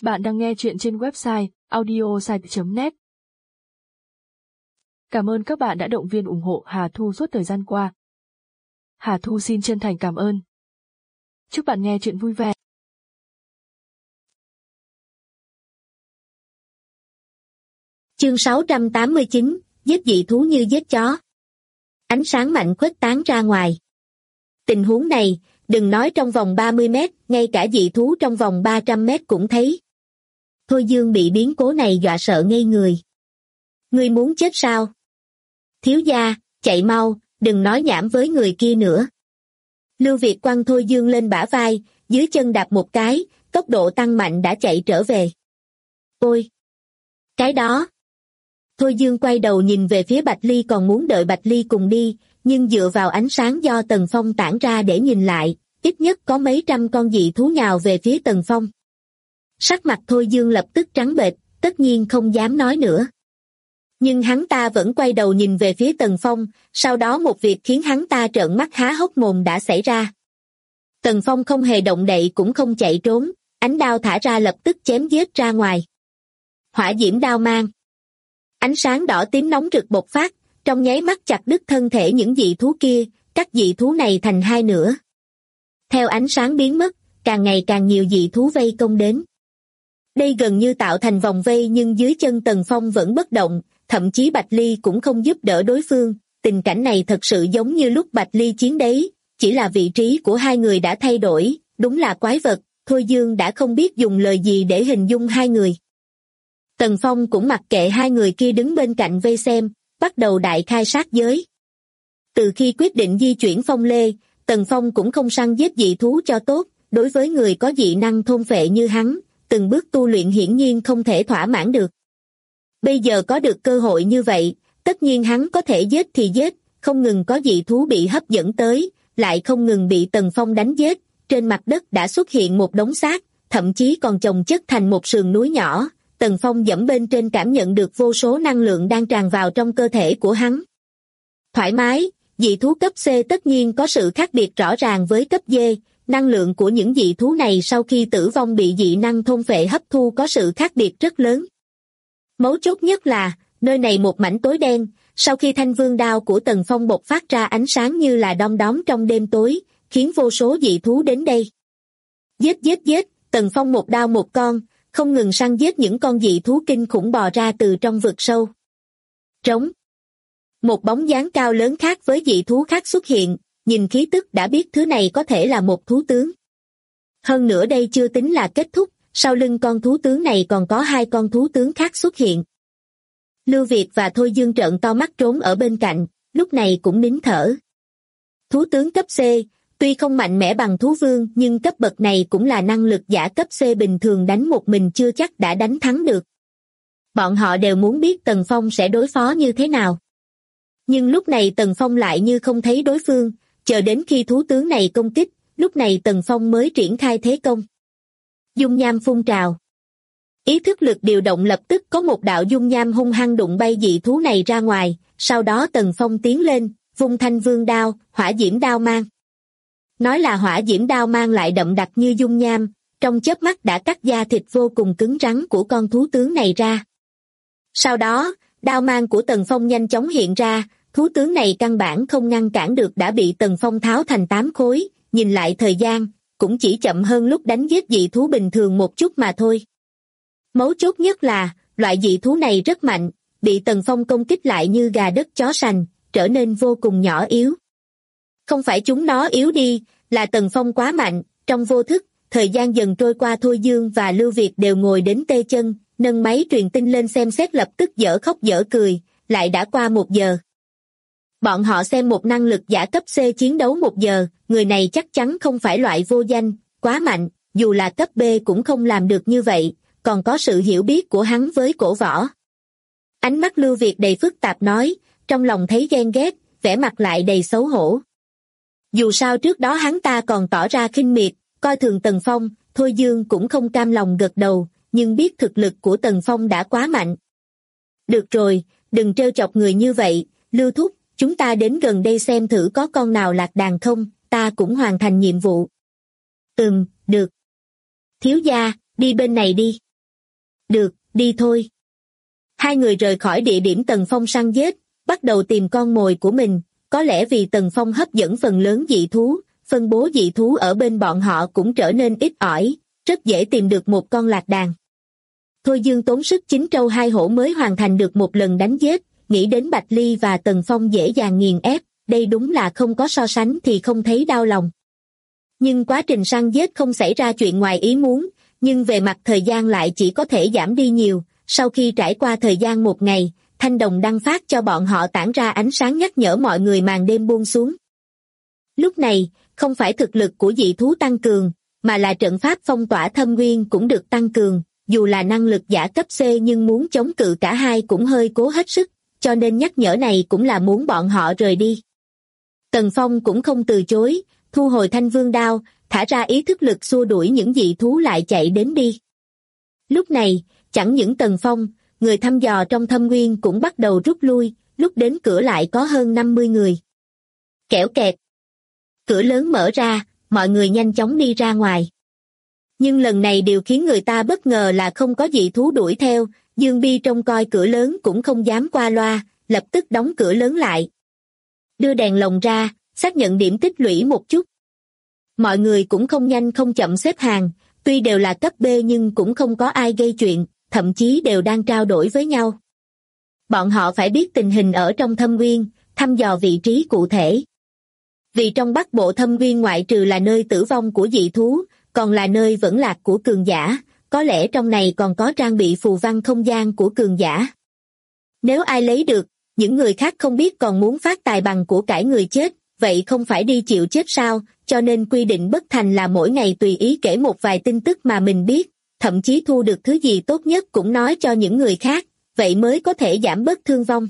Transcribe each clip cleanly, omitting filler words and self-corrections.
Bạn đang nghe chuyện trên website audiosite.net. Cảm ơn các bạn đã động viên ủng hộ Hà Thu suốt thời gian qua. Hà Thu xin chân thành cảm ơn. Chúc bạn nghe chuyện vui vẻ. Chương 689, giết dị thú như giết chó. Ánh sáng mạnh khuếch tán ra ngoài. Tình huống này, đừng nói trong vòng 30 mét, ngay cả dị thú trong vòng 300 mét cũng thấy. Thôi Dương bị biến cố này dọa sợ ngây người. Ngươi muốn chết sao? Thiếu gia, chạy mau, đừng nói nhảm với người kia nữa. Lưu Việt quăng Thôi Dương lên bả vai, dưới chân đạp một cái, tốc độ tăng mạnh đã chạy trở về. Ôi! Cái đó! Thôi Dương quay đầu nhìn về phía Bạch Ly, còn muốn đợi Bạch Ly cùng đi, nhưng dựa vào ánh sáng do Tần Phong tản ra để nhìn lại, ít nhất có mấy trăm con dị thú nhào về phía Tần Phong. Sắc mặt Thôi Dương lập tức trắng bệch, tất nhiên không dám nói nữa. Nhưng hắn ta vẫn quay đầu nhìn về phía Tần Phong, sau đó một việc khiến hắn ta trợn mắt há hốc mồm đã xảy ra. Tần Phong không hề động đậy cũng không chạy trốn, ánh đao thả ra lập tức chém giết ra ngoài. Hỏa diễm đao mang. Ánh sáng đỏ tím nóng rực bộc phát, trong nháy mắt chặt đứt thân thể những dị thú kia, cắt dị thú này thành hai nửa. Theo ánh sáng biến mất, càng ngày càng nhiều dị thú vây công đến. Đây gần như tạo thành vòng vây, nhưng dưới chân Tần Phong vẫn bất động, thậm chí Bạch Ly cũng không giúp đỡ đối phương. Tình cảnh này thật sự giống như lúc Bạch Ly chiến đấy, chỉ là vị trí của hai người đã thay đổi, đúng là quái vật. Thôi Dương đã không biết dùng lời gì để hình dung hai người. Tần Phong cũng mặc kệ hai người kia đứng bên cạnh vây xem, bắt đầu đại khai sát giới. Từ khi quyết định di chuyển Phong Lê, Tần Phong cũng không săn giết dị thú cho tốt, đối với người có dị năng thôn phệ như hắn, từng bước tu luyện hiển nhiên không thể thỏa mãn được. Bây giờ có được cơ hội như vậy, tất nhiên hắn có thể giết thì giết, không ngừng có dị thú bị hấp dẫn tới, lại không ngừng bị Tần Phong đánh giết, trên mặt đất đã xuất hiện một đống xác, thậm chí còn chồng chất thành một sườn núi nhỏ. Tần Phong dẫm bên trên cảm nhận được vô số năng lượng đang tràn vào trong cơ thể của hắn. Thoải mái, dị thú cấp C tất nhiên có sự khác biệt rõ ràng với cấp D, năng lượng của những dị thú này sau khi tử vong bị dị năng thôn phệ hấp thu có sự khác biệt rất lớn. Mấu chốt nhất là, nơi này một mảnh tối đen, sau khi thanh vương đao của Tần Phong bộc phát ra ánh sáng như là đom đóm trong đêm tối, khiến vô số dị thú đến đây. Giết giết giết, Tần Phong một đao một con, không ngừng săn giết những con dị thú kinh khủng bò ra từ trong vực sâu. Trống. Một bóng dáng cao lớn khác với dị thú khác xuất hiện, nhìn khí tức đã biết thứ này có thể là một thú tướng. Hơn nữa đây chưa tính là kết thúc, sau lưng con thú tướng này còn có hai con thú tướng khác xuất hiện. Lưu Việt và Thôi Dương trợn to mắt trốn ở bên cạnh, lúc này cũng nín thở. Thú tướng cấp C, tuy không mạnh mẽ bằng thú vương nhưng cấp bậc này cũng là năng lực giả cấp C bình thường đánh một mình chưa chắc đã đánh thắng được. Bọn họ đều muốn biết Tần Phong sẽ đối phó như thế nào. Nhưng lúc này Tần Phong lại như không thấy đối phương, chờ đến khi thú tướng này công kích, lúc này Tần Phong mới triển khai thế công. Dung nham phun trào. Ý thức lực điều động lập tức có một đạo dung nham hung hăng đụng bay dị thú này ra ngoài, sau đó Tần Phong tiến lên, vung thanh vương đao, hỏa diễm đao mang. Nói là hỏa diễm đao mang lại đậm đặc như dung nham, trong chớp mắt đã cắt da thịt vô cùng cứng rắn của con thú tướng này ra. Sau đó, đao mang của Tần Phong nhanh chóng hiện ra, thú tướng này căn bản không ngăn cản được đã bị Tần Phong tháo thành 8 khối, nhìn lại thời gian, cũng chỉ chậm hơn lúc đánh giết dị thú bình thường một chút mà thôi. Mấu chốt nhất là, loại dị thú này rất mạnh, bị Tần Phong công kích lại như gà đất chó sành, trở nên vô cùng nhỏ yếu. Không phải chúng nó yếu đi, là Tần Phong quá mạnh, trong vô thức, thời gian dần trôi qua Thôi Dương và Lưu Việt đều ngồi đến tê chân, nâng máy truyền tin lên xem xét lập tức dở khóc dở cười, lại đã qua 1 giờ. Bọn họ xem một năng lực giả cấp C chiến đấu 1 giờ, người này chắc chắn không phải loại vô danh, quá mạnh, dù là cấp B cũng không làm được như vậy, còn có sự hiểu biết của hắn với cổ võ. Ánh mắt Lưu Việt đầy phức tạp nói, trong lòng thấy ghen ghét, vẻ mặt lại đầy xấu hổ. Dù sao trước đó hắn ta còn tỏ ra khinh miệt, coi thường Tần Phong, Thôi Dương cũng không cam lòng gật đầu, nhưng biết thực lực của Tần Phong đã quá mạnh. Được rồi, đừng trêu chọc người như vậy, Lưu thúc, chúng ta đến gần đây xem thử có con nào lạc đàn không, ta cũng hoàn thành nhiệm vụ. Được. Thiếu gia, đi bên này đi. Được, đi thôi. Hai người rời khỏi địa điểm Tần Phong săn giết, bắt đầu tìm con mồi của mình, có lẽ vì Tần Phong hấp dẫn phần lớn dị thú, phân bố dị thú ở bên bọn họ cũng trở nên ít ỏi, rất dễ tìm được một con lạc đàn. Thôi Dương tốn sức 9 trâu 2 hổ mới hoàn thành được một lần đánh giết, nghĩ đến Bạch Ly và Tần Phong dễ dàng nghiền ép, đây đúng là không có so sánh thì không thấy đau lòng. Nhưng quá trình săn giết không xảy ra chuyện ngoài ý muốn, nhưng về mặt thời gian lại chỉ có thể giảm đi nhiều, sau khi trải qua thời gian một ngày, thanh đồng đăng phát cho bọn họ tản ra ánh sáng nhắc nhở mọi người màn đêm buông xuống. Lúc này, không phải thực lực của dị thú tăng cường, mà là trận pháp phong tỏa thâm nguyên cũng được tăng cường, dù là năng lực giả cấp C nhưng muốn chống cự cả hai cũng hơi cố hết sức, cho nên nhắc nhở này cũng là muốn bọn họ rời đi. Tần Phong cũng không từ chối, thu hồi thanh vương đao, thả ra ý thức lực xua đuổi những dị thú lại chạy đến đi. Lúc này, chẳng những Tần Phong, người thăm dò trong thâm nguyên cũng bắt đầu rút lui, lúc đến cửa lại có hơn 50 người. Kẽo kẹt. Cửa lớn mở ra, mọi người nhanh chóng đi ra ngoài. Nhưng lần này điều khiến người ta bất ngờ là không có dị thú đuổi theo, Dương Bi trông coi cửa lớn cũng không dám qua loa, lập tức đóng cửa lớn lại. Đưa đèn lồng ra, xác nhận điểm tích lũy một chút. Mọi người cũng không nhanh không chậm xếp hàng, tuy đều là cấp B nhưng cũng không có ai gây chuyện, thậm chí đều đang trao đổi với nhau. Bọn họ phải biết tình hình ở trong thâm nguyên, thăm dò vị trí cụ thể. Vì trong Bắc Bộ thâm nguyên ngoại trừ là nơi tử vong của dị thú, còn là nơi vẫn lạc của cường giả, có lẽ trong này còn có trang bị phù văn không gian của cường giả. Nếu ai lấy được, những người khác không biết còn muốn phát tài bằng của cải người chết, vậy không phải đi chịu chết sao, cho nên quy định bất thành là mỗi ngày tùy ý kể một vài tin tức mà mình biết, thậm chí thu được thứ gì tốt nhất cũng nói cho những người khác, vậy mới có thể giảm bớt thương vong.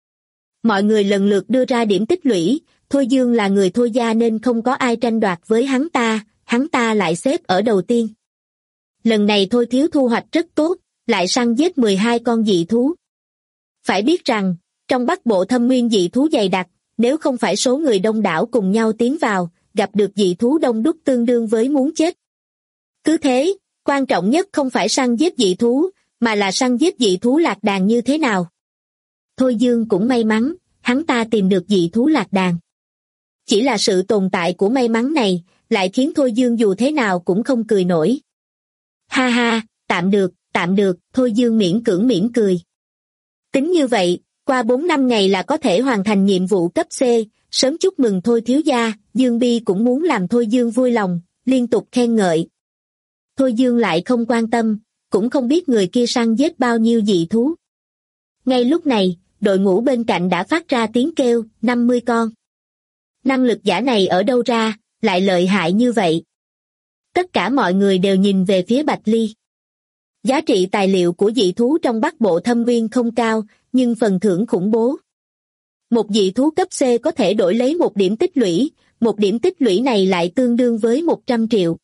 Mọi người lần lượt đưa ra điểm tích lũy, Thôi Dương là người Thôi gia nên không có ai tranh đoạt với hắn ta lại xếp ở đầu tiên. Lần này Thôi Thiếu thu hoạch rất tốt, lại săn giết 12 con dị thú. Phải biết rằng, trong Bắc Bộ thâm nguyên dị thú dày đặc, nếu không phải số người đông đảo cùng nhau tiến vào, gặp được dị thú đông đúc tương đương với muốn chết. Cứ thế, quan trọng nhất không phải săn giết dị thú, mà là săn giết dị thú lạc đàn như thế nào. Thôi Dương cũng may mắn, hắn ta tìm được dị thú lạc đàn. Chỉ là sự tồn tại của may mắn này, lại khiến Thôi Dương dù thế nào cũng không cười nổi. Ha ha, tạm được, Thôi Dương miễn cưỡng cười. Tính như vậy, qua 4-5 ngày là có thể hoàn thành nhiệm vụ cấp C, sớm chúc mừng Thôi thiếu gia, Dương Bi cũng muốn làm Thôi Dương vui lòng, liên tục khen ngợi. Thôi Dương lại không quan tâm, cũng không biết người kia săn giết bao nhiêu dị thú. Ngay lúc này, đội ngũ bên cạnh đã phát ra tiếng kêu, 50 con. Năng lực giả này ở đâu ra, lại lợi hại như vậy? Tất cả mọi người đều nhìn về phía Bạch Ly. Giá trị tài liệu của dị thú trong Bắc Bộ thâm nguyên không cao, nhưng phần thưởng khủng bố. Một dị thú cấp C có thể đổi lấy một điểm tích lũy, một điểm tích lũy này lại tương đương với 100 triệu.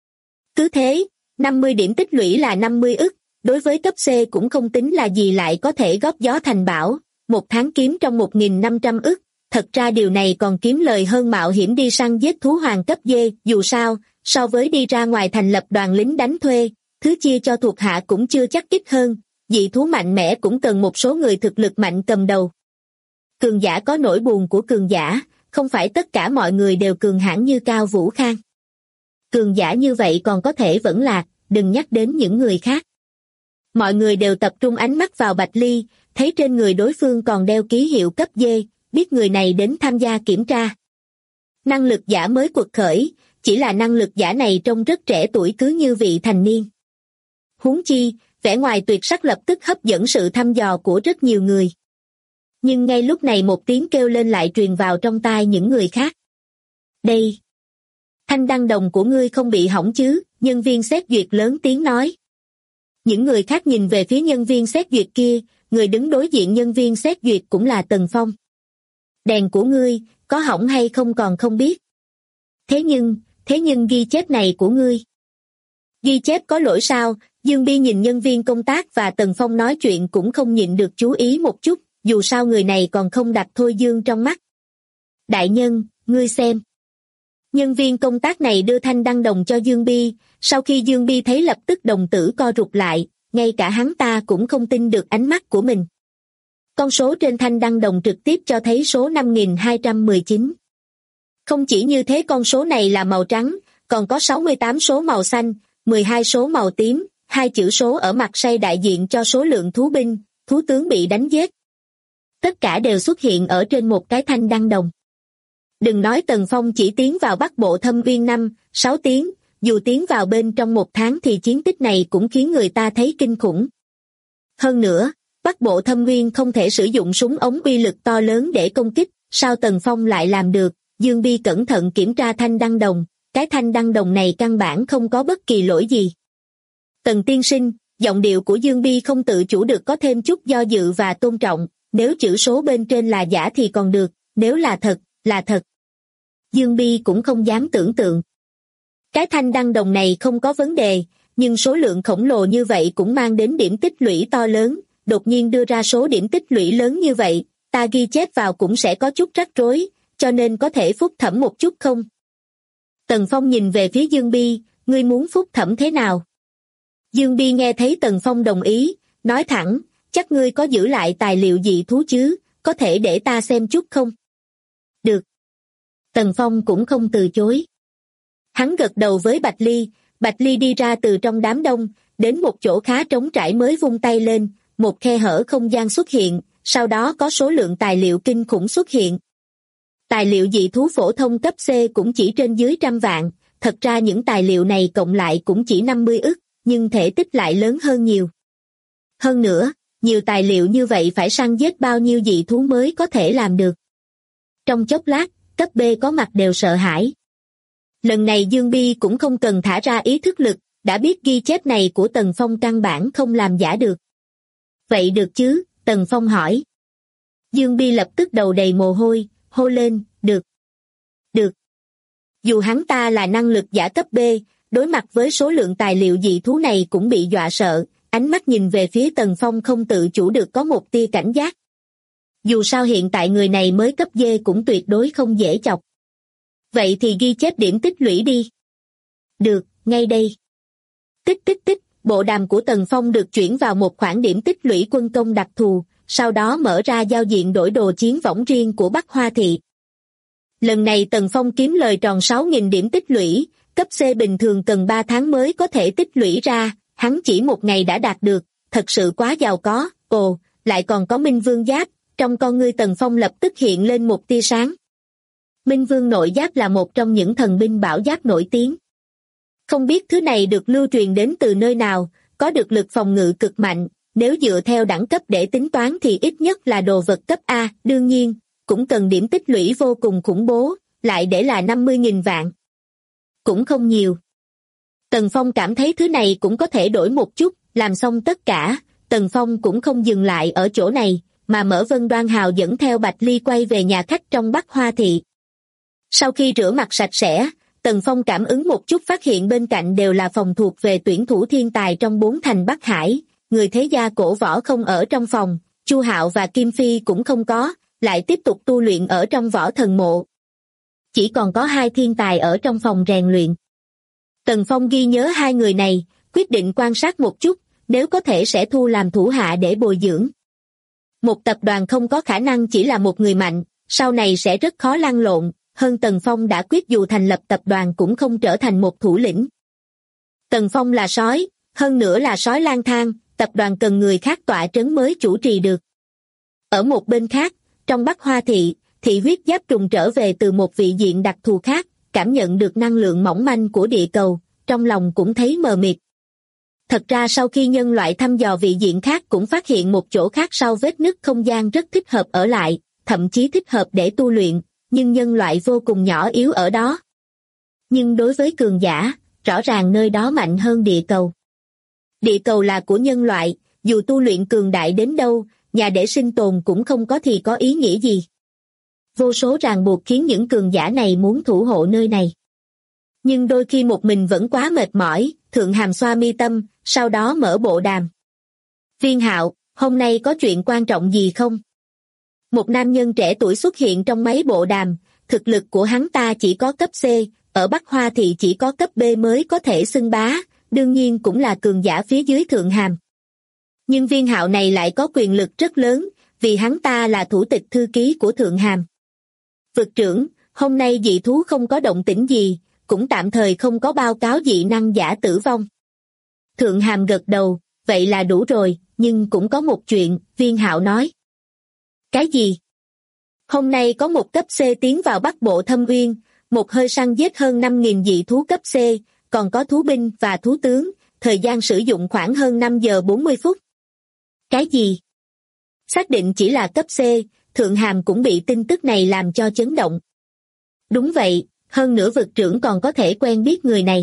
Cứ thế, 50 điểm tích lũy là 50 ức, đối với cấp C cũng không tính là gì lại có thể góp gió thành bão, một tháng kiếm trong 1.500 ức. Thật ra điều này còn kiếm lời hơn mạo hiểm đi săn giết thú hoàng cấp D, dù sao, so với đi ra ngoài thành lập đoàn lính đánh thuê, thứ chia cho thuộc hạ cũng chưa chắc ít hơn, dị thú mạnh mẽ cũng cần một số người thực lực mạnh cầm đầu. Cường giả có nỗi buồn của cường giả, không phải tất cả mọi người đều cường hãn như Cao Vũ Khang. Cường giả như vậy còn có thể vẫn lạc, đừng nhắc đến những người khác. Mọi người đều tập trung ánh mắt vào Bạch Ly, thấy trên người đối phương còn đeo ký hiệu cấp D, biết người này đến tham gia kiểm tra. Năng lực giả mới quật khởi, chỉ là năng lực giả này trông rất trẻ tuổi cứ như vị thành niên. Huống chi, vẻ ngoài tuyệt sắc lập tức hấp dẫn sự thăm dò của rất nhiều người. Nhưng ngay lúc này một tiếng kêu lên lại truyền vào trong tai những người khác. Đây! Thanh đăng đồng của ngươi không bị hỏng chứ, nhân viên xét duyệt lớn tiếng nói. Những người khác nhìn về phía nhân viên xét duyệt kia, người đứng đối diện nhân viên xét duyệt cũng là Tần Phong. Đèn của ngươi, có hỏng hay không còn không biết. Thế nhưng ghi chép này của ngươi. Ghi chép có lỗi sao? Dương Bi nhìn nhân viên công tác và Tần Phong nói chuyện cũng không nhịn được chú ý một chút, dù sao người này còn không đặt Thôi Dương trong mắt. Đại nhân, ngươi xem. Nhân viên công tác này đưa thanh đăng đồng cho Dương Bi, sau khi Dương Bi thấy lập tức đồng tử co rụt lại, ngay cả hắn ta cũng không tin được ánh mắt của mình. Con số trên thanh đăng đồng trực tiếp cho thấy số 5219. Không chỉ như thế, con số này là màu trắng, còn có 68 số màu xanh, 12 số màu tím, 2 chữ số ở mặt say đại diện cho số lượng thú binh, thú tướng bị đánh giết. Tất cả đều xuất hiện ở trên một cái thanh đăng đồng. Đừng nói Tần Phong chỉ tiến vào Bắc Bộ Thâm Uyên 5-6 tiếng, dù tiến vào bên trong 1 tháng thì chiến tích này cũng khiến người ta thấy kinh khủng. Hơn nữa, Bắc Bộ Thâm Uyên không thể sử dụng súng ống uy lực to lớn để công kích, sao Tần Phong lại làm được? Dương Bi cẩn thận kiểm tra thanh đăng đồng, cái thanh đăng đồng này căn bản không có bất kỳ lỗi gì. Tần tiên sinh, giọng điệu của Dương Bi không tự chủ được có thêm chút do dự và tôn trọng, nếu chữ số bên trên là giả thì còn được, nếu là thật, là thật. Dương Bi cũng không dám tưởng tượng. Cái thanh đăng đồng này không có vấn đề, nhưng số lượng khổng lồ như vậy cũng mang đến điểm tích lũy to lớn, đột nhiên đưa ra số điểm tích lũy lớn như vậy, ta ghi chép vào cũng sẽ có chút rắc rối, cho nên có thể phúc thẩm một chút không? Tần Phong nhìn về phía Dương Bi, ngươi muốn phúc thẩm thế nào? Dương Bi nghe thấy Tần Phong đồng ý, nói thẳng, chắc ngươi có giữ lại tài liệu dị thú chứ, có thể để ta xem chút không? Được. Tần Phong cũng không từ chối. Hắn gật đầu với Bạch Ly đi ra từ trong đám đông, đến một chỗ khá trống trải mới vung tay lên, một khe hở không gian xuất hiện, sau đó có số lượng tài liệu kinh khủng xuất hiện. Tài liệu dị thú phổ thông cấp C cũng chỉ trên dưới 100 vạn, thật ra những tài liệu này cộng lại cũng chỉ 50 ức, nhưng thể tích lại lớn hơn nhiều. Hơn nữa, nhiều tài liệu như vậy phải săn giết bao nhiêu dị thú mới có thể làm được. Trong chốc lát, cấp B có mặt đều sợ hãi. Lần này Dương Bi cũng không cần thả ra ý thức lực, đã biết ghi chép này của Tần Phong căn bản không làm giả được. Vậy được chứ? Tần Phong hỏi. Dương Bi lập tức đầu đầy mồ hôi, hô lên, được. Được. Dù hắn ta là năng lực giả cấp B, đối mặt với số lượng tài liệu dị thú này cũng bị dọa sợ, ánh mắt nhìn về phía Tần Phong không tự chủ được có một tia cảnh giác. Dù sao hiện tại người này mới cấp D cũng tuyệt đối không dễ chọc. Vậy thì ghi chép điểm tích lũy đi. Được, ngay đây. Tích tích tích, bộ đàm của Tần Phong được chuyển vào một khoản điểm tích lũy quân công đặc thù, sau đó mở ra giao diện đổi đồ chiến võng riêng của Bắc Hoa Thị. Lần này Tần Phong kiếm lời tròn 6.000 điểm tích lũy, cấp C bình thường cần 3 tháng mới có thể tích lũy ra, hắn chỉ 1 ngày đã đạt được, thật sự quá giàu có. Ồ, lại còn có Minh Vương Giáp, trong con ngươi Tần Phong lập tức hiện lên một tia sáng. Minh Vương Nội Giáp là một trong những thần binh bảo giáp nổi tiếng. Không biết thứ này được lưu truyền đến từ nơi nào, có được lực phòng ngự cực mạnh, nếu dựa theo đẳng cấp để tính toán thì ít nhất là đồ vật cấp A, đương nhiên, cũng cần điểm tích lũy vô cùng khủng bố, lại để là 50.000 vạn. Cũng không nhiều. Tần Phong cảm thấy thứ này cũng có thể đổi một chút, làm xong tất cả, Tần Phong cũng không dừng lại ở chỗ này, mà mở Vân Đoan Hào dẫn theo Bạch Ly quay về nhà khách trong Bắc Hoa Thị. Sau khi rửa mặt sạch sẽ, Tần Phong cảm ứng một chút phát hiện bên cạnh đều là phòng thuộc về tuyển thủ thiên tài trong 4 thành Bắc Hải, người thế gia cổ võ không ở trong phòng, Chu Hạo và Kim Phi cũng không có, lại tiếp tục tu luyện ở trong võ thần mộ. Chỉ còn có 2 thiên tài ở trong phòng rèn luyện. Tần Phong ghi nhớ 2 người này, quyết định quan sát một chút, nếu có thể sẽ thu làm thủ hạ để bồi dưỡng. Một tập đoàn không có khả năng chỉ là một người mạnh, sau này sẽ rất khó lăn lộn, hơn Tần Phong đã quyết dù thành lập tập đoàn cũng không trở thành một thủ lĩnh. Tần Phong là sói, hơn nữa là sói lang thang, tập đoàn cần người khác tọa trấn mới chủ trì được. Ở một bên khác, trong Bắc Hoa Thị, thị huyết giáp trùng trở về từ một vị diện đặc thù khác, cảm nhận được năng lượng mỏng manh của địa cầu, trong lòng cũng thấy mờ mịt. Thật ra sau khi nhân loại thăm dò vị diện khác cũng phát hiện một chỗ khác sau vết nứt không gian rất thích hợp ở lại, thậm chí thích hợp để tu luyện, nhưng nhân loại vô cùng nhỏ yếu ở đó. Nhưng đối với cường giả, rõ ràng nơi đó mạnh hơn địa cầu. Địa cầu là của nhân loại, dù tu luyện cường đại đến đâu, nhà để sinh tồn cũng không có thì có ý nghĩa gì. Vô số ràng buộc khiến những cường giả này muốn thủ hộ nơi này. Nhưng đôi khi một mình vẫn quá mệt mỏi, Thượng Hàm xoa mi tâm, sau đó mở bộ đàm. Viên Hạo, hôm nay có chuyện quan trọng gì không? Một nam nhân trẻ tuổi xuất hiện trong máy bộ đàm, thực lực của hắn ta chỉ có cấp C, ở Bắc Hoa thì chỉ có cấp B mới có thể xưng bá, đương nhiên cũng là cường giả phía dưới Thượng Hàm. Nhưng Viên Hạo này lại có quyền lực rất lớn, vì hắn ta là thủ tịch thư ký của Thượng Hàm. Vực trưởng, hôm nay dị thú không có động tĩnh gì, cũng tạm thời không có báo cáo dị năng giả tử vong. Thượng Hàm gật đầu, vậy là đủ rồi, nhưng cũng có một chuyện, Viên Hạo nói. Cái gì? Hôm nay có một cấp C tiến vào Bắc Bộ Thâm Uyên, một hơi săn giết hơn 5.000 dị thú cấp C, còn có thú binh và thú tướng, thời gian sử dụng khoảng hơn 5 giờ 40 phút. Cái gì? Xác định chỉ là cấp C, Thượng Hàm cũng bị tin tức này làm cho chấn động. Đúng vậy, hơn nữa vực trưởng còn có thể quen biết người này.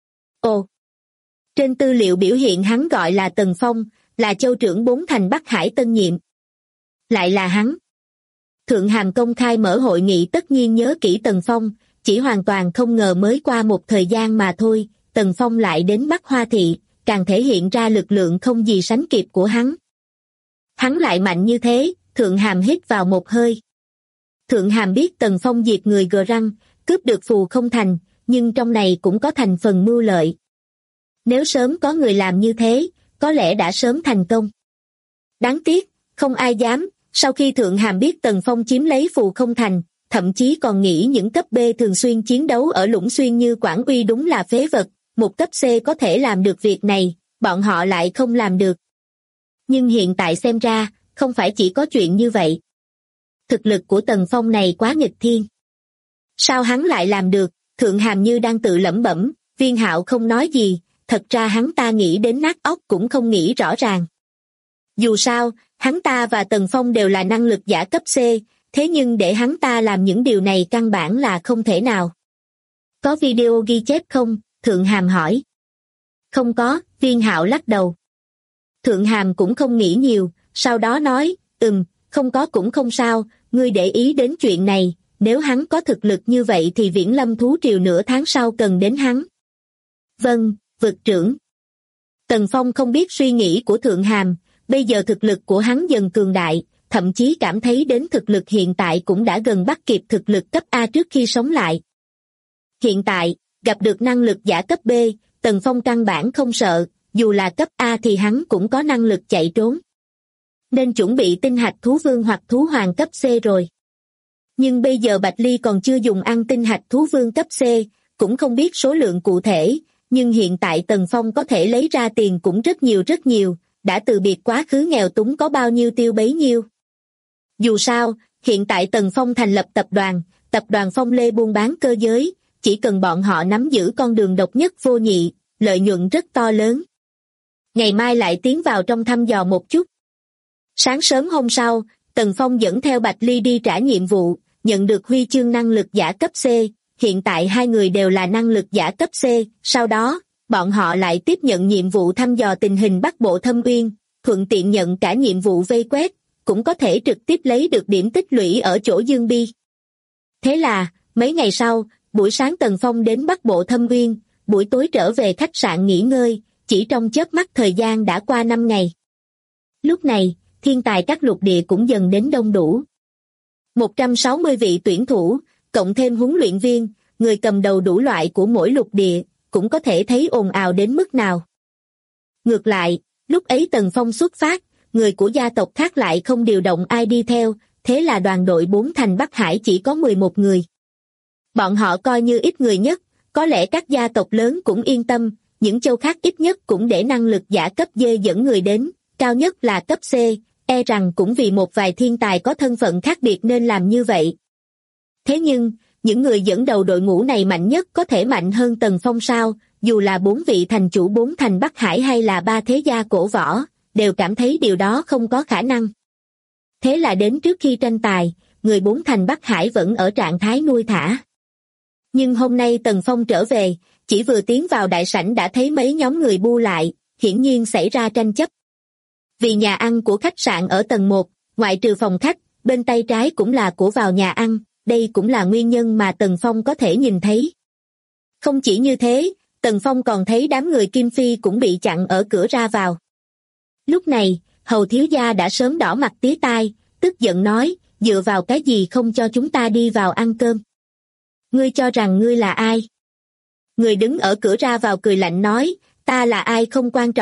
Ồ! Trên tư liệu biểu hiện hắn gọi là Tần Phong, là châu trưởng 4 thành Bắc Hải tân nhiệm. Lại là hắn. Thượng Hàm công khai mở hội nghị tất nhiên nhớ kỹ Tần Phong, chỉ hoàn toàn không ngờ mới qua một thời gian mà thôi, Tần Phong lại đến Bắc Hoa Thị, càng thể hiện ra lực lượng không gì sánh kịp của hắn. Hắn lại mạnh như thế, Thượng Hàm hít vào một hơi. Thượng Hàm biết Tần Phong diệt người Gờ Răng, cướp được phù không thành, nhưng trong này cũng có thành phần mưu lợi. Nếu sớm có người làm như thế, có lẽ đã sớm thành công. Đáng tiếc, không ai dám, sau khi Thượng Hàm biết Tần Phong chiếm lấy phù không thành, thậm chí còn nghĩ những cấp B thường xuyên chiến đấu ở Lũng Xuyên như Quảng Uy đúng là phế vật, một cấp C có thể làm được việc này, bọn họ lại không làm được. Nhưng hiện tại xem ra, không phải chỉ có chuyện như vậy. Thực lực của Tần Phong này quá nghịch thiên. Sao hắn lại làm được? Thượng Hàm như đang tự lẩm bẩm, Viên Hạo không nói gì, thật ra hắn ta nghĩ đến nát óc cũng không nghĩ rõ ràng. Dù sao, hắn ta và Tần Phong đều là năng lực giả cấp C, thế nhưng để hắn ta làm những điều này căn bản là không thể nào. Có video ghi chép không? Thượng Hàm hỏi. Không có, Viên Hạo lắc đầu. Thượng Hàm cũng không nghĩ nhiều, sau đó nói, không có cũng không sao, ngươi để ý đến chuyện này, nếu hắn có thực lực như vậy thì Viễn Lâm thú triều nửa tháng sau cần đến hắn. Vâng, vực trưởng. Tần Phong không biết suy nghĩ của Thượng Hàm, bây giờ thực lực của hắn dần cường đại, thậm chí cảm thấy đến thực lực hiện tại cũng đã gần bắt kịp thực lực cấp A trước khi sống lại. Hiện tại, gặp được năng lực giả cấp B, Tần Phong căn bản không sợ, dù là cấp A thì hắn cũng có năng lực chạy trốn. Nên chuẩn bị tinh hạch thú vương hoặc thú hoàng cấp C rồi. Nhưng bây giờ Bạch Ly còn chưa dùng ăn tinh hạch thú vương cấp C, cũng không biết số lượng cụ thể, nhưng hiện tại Tần Phong có thể lấy ra tiền cũng rất nhiều, đã từ biệt quá khứ nghèo túng có bao nhiêu tiêu bấy nhiêu. Dù sao, hiện tại Tần Phong thành lập tập đoàn Phong Lê buôn bán cơ giới, chỉ cần bọn họ nắm giữ con đường độc nhất vô nhị, lợi nhuận rất to lớn. Ngày mai lại tiến vào trong thăm dò một chút. Sáng sớm hôm sau, Tần Phong dẫn theo Bạch Ly đi trả nhiệm vụ, nhận được huy chương năng lực giả cấp C, hiện tại hai người đều là năng lực giả cấp C, sau đó, bọn họ lại tiếp nhận nhiệm vụ thăm dò tình hình Bắc Bộ Thâm Uyên, thuận tiện nhận cả nhiệm vụ vây quét, cũng có thể trực tiếp lấy được điểm tích lũy ở chỗ Dương Bi. Thế là, mấy ngày sau, buổi sáng Tần Phong đến Bắc Bộ Thâm Uyên, buổi tối trở về khách sạn nghỉ ngơi, chỉ trong chớp mắt thời gian đã qua 5 ngày. Lúc này, thiên tài các lục địa cũng dần đến đông đủ. 160 vị tuyển thủ, cộng thêm huấn luyện viên, người cầm đầu đủ loại của mỗi lục địa, cũng có thể thấy ồn ào đến mức nào. Ngược lại, lúc ấy Tần Phong xuất phát, người của gia tộc khác lại không điều động ai đi theo, thế là đoàn đội 4 thành Bắc Hải chỉ có 11 người. Bọn họ coi như ít người nhất, có lẽ các gia tộc lớn cũng yên tâm, những châu khác ít nhất cũng để năng lực giả cấp D dẫn người đến, cao nhất là cấp C, e rằng cũng vì một vài thiên tài có thân phận khác biệt nên làm như vậy. Thế nhưng, những người dẫn đầu đội ngũ này mạnh nhất có thể mạnh hơn Tần Phong sao, dù là 4 vị thành chủ 4 thành Bắc Hải hay là 3 thế gia cổ võ, đều cảm thấy điều đó không có khả năng. Thế là đến trước khi tranh tài, người 4 thành Bắc Hải vẫn ở trạng thái nuôi thả. Nhưng hôm nay Tần Phong trở về, chỉ vừa tiến vào đại sảnh đã thấy mấy nhóm người bu lại, hiển nhiên xảy ra tranh chấp. Vì nhà ăn của khách sạn ở tầng 1, ngoại trừ phòng khách, bên tay trái cũng là của vào nhà ăn, đây cũng là nguyên nhân mà Tần Phong có thể nhìn thấy. Không chỉ như thế, Tần Phong còn thấy đám người Kim Phi cũng bị chặn ở cửa ra vào. Lúc này, Hầu thiếu gia đã sớm đỏ mặt tía tai, tức giận nói, dựa vào cái gì không cho chúng ta đi vào ăn cơm? Ngươi cho rằng ngươi là ai? Người đứng ở cửa ra vào cười lạnh nói, ta là ai không quan trọng,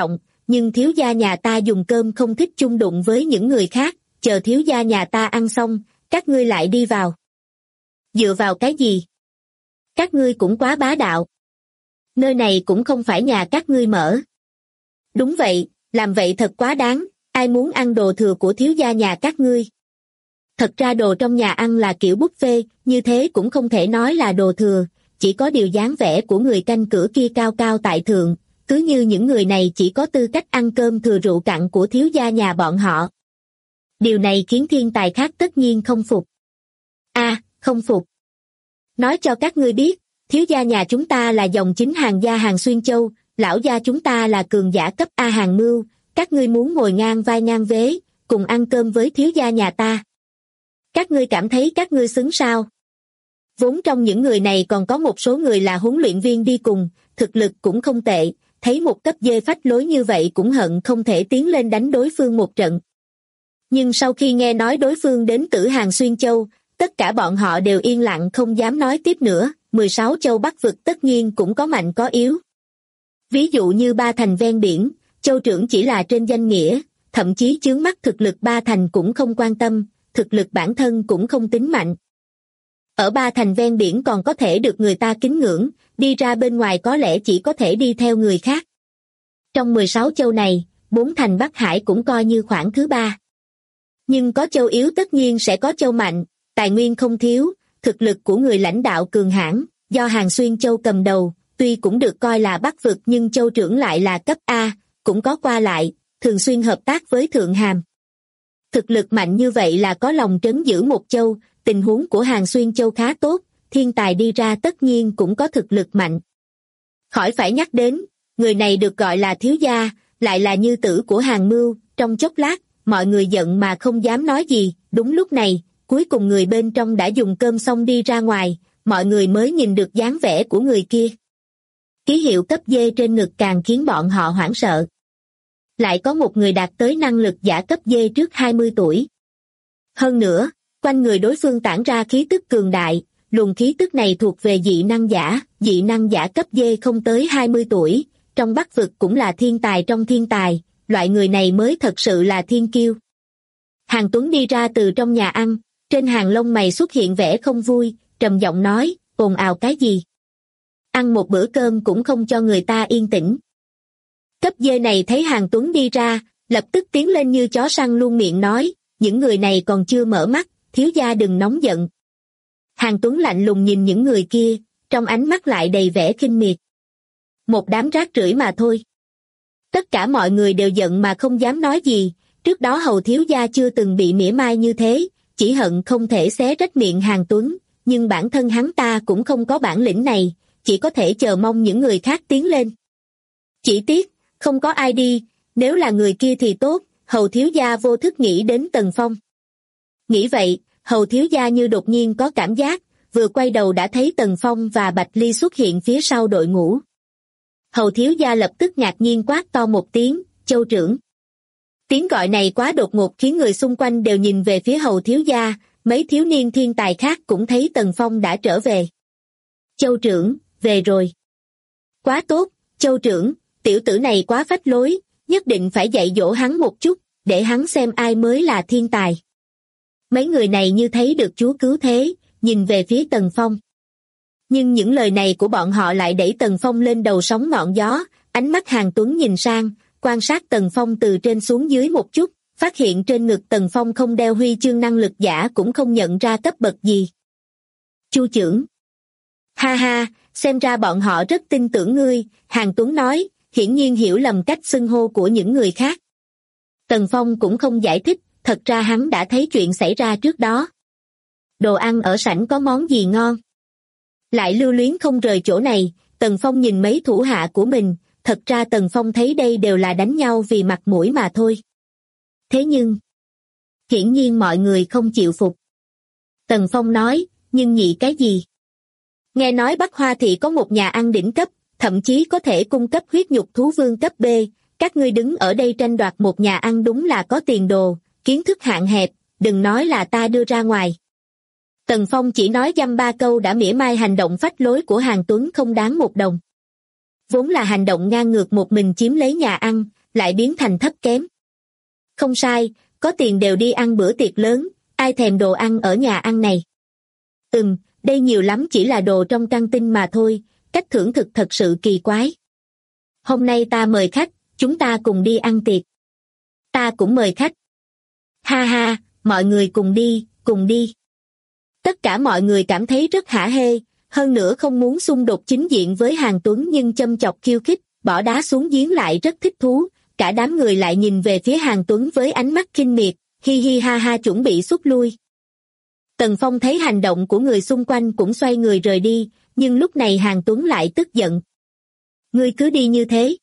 nhưng thiếu gia nhà ta dùng cơm không thích chung đụng với những người khác, chờ thiếu gia nhà ta ăn xong, các ngươi lại đi vào. Dựa vào cái gì? Các ngươi cũng quá bá đạo. Nơi này cũng không phải nhà các ngươi mở. Đúng vậy, làm vậy thật quá đáng, ai muốn ăn đồ thừa của thiếu gia nhà các ngươi? Thật ra đồ trong nhà ăn là kiểu buffet, như thế cũng không thể nói là đồ thừa, chỉ có điều dáng vẻ của người canh cửa kia cao cao tại thượng, cứ như những người này chỉ có tư cách ăn cơm thừa rượu cặn của thiếu gia nhà bọn họ. Điều này khiến thiên tài khác tất nhiên không phục. Không phục. Nói cho các ngươi biết, thiếu gia nhà chúng ta là dòng chính hàng gia hàng Xuyên Châu, lão gia chúng ta là cường giả cấp A hàng Mưu, các ngươi muốn ngồi ngang vai ngang vế, cùng ăn cơm với thiếu gia nhà ta. Các ngươi cảm thấy các ngươi xứng sao? Vốn trong những người này còn có một số người là huấn luyện viên đi cùng, thực lực cũng không tệ, thấy một cấp dê phách lối như vậy cũng hận không thể tiến lên đánh đối phương một trận. Nhưng sau khi nghe nói đối phương đến từ hàng Xuyên Châu, tất cả bọn họ đều yên lặng không dám nói tiếp nữa, 16 châu Bắc vực tất nhiên cũng có mạnh có yếu. Ví dụ như ba thành ven biển, châu trưởng chỉ là trên danh nghĩa, thậm chí chướng mắt thực lực ba thành cũng không quan tâm, thực lực bản thân cũng không tính mạnh. Ở ba thành ven biển còn có thể được người ta kính ngưỡng, đi ra bên ngoài có lẽ chỉ có thể đi theo người khác. Trong 16 châu này, 4 thành Bắc Hải cũng coi như khoảng thứ ba. Nhưng có châu yếu tất nhiên sẽ có châu mạnh, tài nguyên không thiếu, thực lực của người lãnh đạo cường hãn, do hàng Xuyên Châu cầm đầu, tuy cũng được coi là Bắc vực nhưng châu trưởng lại là cấp A, cũng có qua lại, thường xuyên hợp tác với Thượng Hàm. Thực lực mạnh như vậy là có lòng trấn giữ một châu, tình huống của hàng Xuyên Châu khá tốt, thiên tài đi ra tất nhiên cũng có thực lực mạnh. Khỏi phải nhắc đến, người này được gọi là thiếu gia, lại là như tử của hàng Mưu, trong chốc lát, mọi người giận mà không dám nói gì, đúng lúc này, cuối cùng người bên trong đã dùng cơm xong đi ra ngoài, mọi người mới nhìn được dáng vẻ của người kia. Ký hiệu cấp D trên ngực càng khiến bọn họ hoảng sợ. Lại có một người đạt tới năng lực giả cấp D trước 20 tuổi. Hơn nữa, quanh người đối phương tản ra khí tức cường đại, luồng khí tức này thuộc về dị năng giả cấp D không tới 20 tuổi, trong Bắc vực cũng là thiên tài trong thiên tài, loại người này mới thật sự là thiên kiêu. Hàng Tuấn đi ra từ trong nhà ăn, trên hàng lông mày xuất hiện vẻ không vui, trầm giọng nói, ồn ào cái gì? Ăn một bữa cơm cũng không cho người ta yên tĩnh. Cấp dê này thấy Hàng Tuấn đi ra, lập tức tiến lên như chó săn luôn miệng nói, những người này còn chưa mở mắt, thiếu gia đừng nóng giận. Hàng Tuấn lạnh lùng nhìn những người kia, trong ánh mắt lại đầy vẻ khinh miệt. Một đám rác rưởi mà thôi. Tất cả mọi người đều giận mà không dám nói gì, trước đó Hầu thiếu gia chưa từng bị mỉa mai như thế, chỉ hận không thể xé rách miệng Hàng Tuấn, nhưng bản thân hắn ta cũng không có bản lĩnh này, chỉ có thể chờ mong những người khác tiến lên. Chỉ tiếc, không có ai đi, nếu là người kia thì tốt, Hầu thiếu gia vô thức nghĩ đến Tần Phong. Nghĩ vậy, Hầu thiếu gia như đột nhiên có cảm giác, vừa quay đầu đã thấy Tần Phong và Bạch Ly xuất hiện phía sau đội ngũ. Hầu thiếu gia lập tức ngạc nhiên quát to một tiếng, Châu trưởng. Tiếng gọi này quá đột ngột khiến người xung quanh đều nhìn về phía Hầu thiếu gia, mấy thiếu niên thiên tài khác cũng thấy Tần Phong đã trở về. Châu trưởng, về rồi. Quá tốt, Châu trưởng, tiểu tử này quá phách lối, nhất định phải dạy dỗ hắn một chút, để hắn xem ai mới là thiên tài. Mấy người này như thấy được Chúa cứu thế, nhìn về phía Tần Phong. Nhưng những lời này của bọn họ lại đẩy Tần Phong lên đầu sóng ngọn gió, ánh mắt Hàng Tuấn nhìn sang, quan sát Tần Phong từ trên xuống dưới một chút, phát hiện trên ngực Tần Phong không đeo huy chương năng lực giả cũng không nhận ra cấp bậc gì. Chu trưởng. Ha ha, xem ra bọn họ rất tin tưởng ngươi, Hàng Tuấn nói, hiển nhiên hiểu lầm cách xưng hô của những người khác. Tần Phong cũng không giải thích, thật ra hắn đã thấy chuyện xảy ra trước đó. Đồ ăn ở sảnh có món gì ngon? Lại lưu luyến không rời chỗ này, Tần Phong nhìn mấy thủ hạ của mình, thật ra Tần Phong thấy đây đều là đánh nhau vì mặt mũi mà thôi. Thế nhưng, hiển nhiên mọi người không chịu phục. Tần Phong nói, nhưng nhị cái gì? Nghe nói Bắc Hoa Thị có một nhà ăn đỉnh cấp, thậm chí có thể cung cấp huyết nhục thú vương cấp B, các ngươi đứng ở đây tranh đoạt một nhà ăn đúng là có tiền đồ, kiến thức hạn hẹp, đừng nói là ta đưa ra ngoài. Tần Phong chỉ nói dăm ba câu đã mỉa mai hành động phách lối của Hàng Tuấn không đáng một đồng. Vốn là hành động ngang ngược một mình chiếm lấy nhà ăn, lại biến thành thấp kém. Không sai, có tiền đều đi ăn bữa tiệc lớn, ai thèm đồ ăn ở nhà ăn này. Đây nhiều lắm chỉ là đồ trong căng tin mà thôi, cách thưởng thực thật sự kỳ quái. Hôm nay ta mời khách, chúng ta cùng đi ăn tiệc. Ta cũng mời khách. Ha ha, mọi người cùng đi, cùng đi. Tất cả mọi người cảm thấy rất hả hê, hơn nữa không muốn xung đột chính diện với Hàn Tuấn nhưng châm chọc khiêu khích, bỏ đá xuống giếng lại rất thích thú, cả đám người lại nhìn về phía Hàn Tuấn với ánh mắt khinh miệt, hi hi ha ha chuẩn bị xúc lui. Tần Phong thấy hành động của người xung quanh cũng xoay người rời đi, nhưng lúc này Hàn Tuấn lại tức giận. Ngươi cứ đi như thế.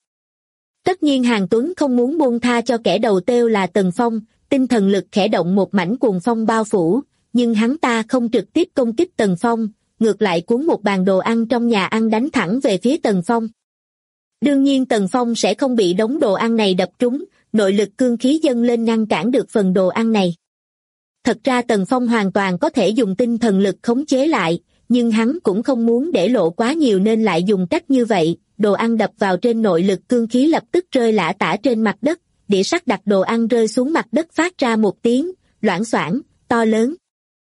Tất nhiên Hàn Tuấn không muốn buông tha cho kẻ đầu têu là Tần Phong, tinh thần lực khẽ động một mảnh cuồng phong bao phủ, nhưng hắn ta không trực tiếp công kích Tần Phong, ngược lại cuốn một bàn đồ ăn trong nhà ăn đánh thẳng về phía Tần Phong. Đương nhiên Tần Phong sẽ không bị đống đồ ăn này đập trúng, nội lực cương khí dâng lên ngăn cản được phần đồ ăn này. Thật ra Tần Phong hoàn toàn có thể dùng tinh thần lực khống chế lại, nhưng hắn cũng không muốn để lộ quá nhiều nên lại dùng cách như vậy, đồ ăn đập vào trên nội lực cương khí lập tức rơi lả tả trên mặt đất, đĩa sắt đặt đồ ăn rơi xuống mặt đất phát ra một tiếng, loảng xoảng, to lớn.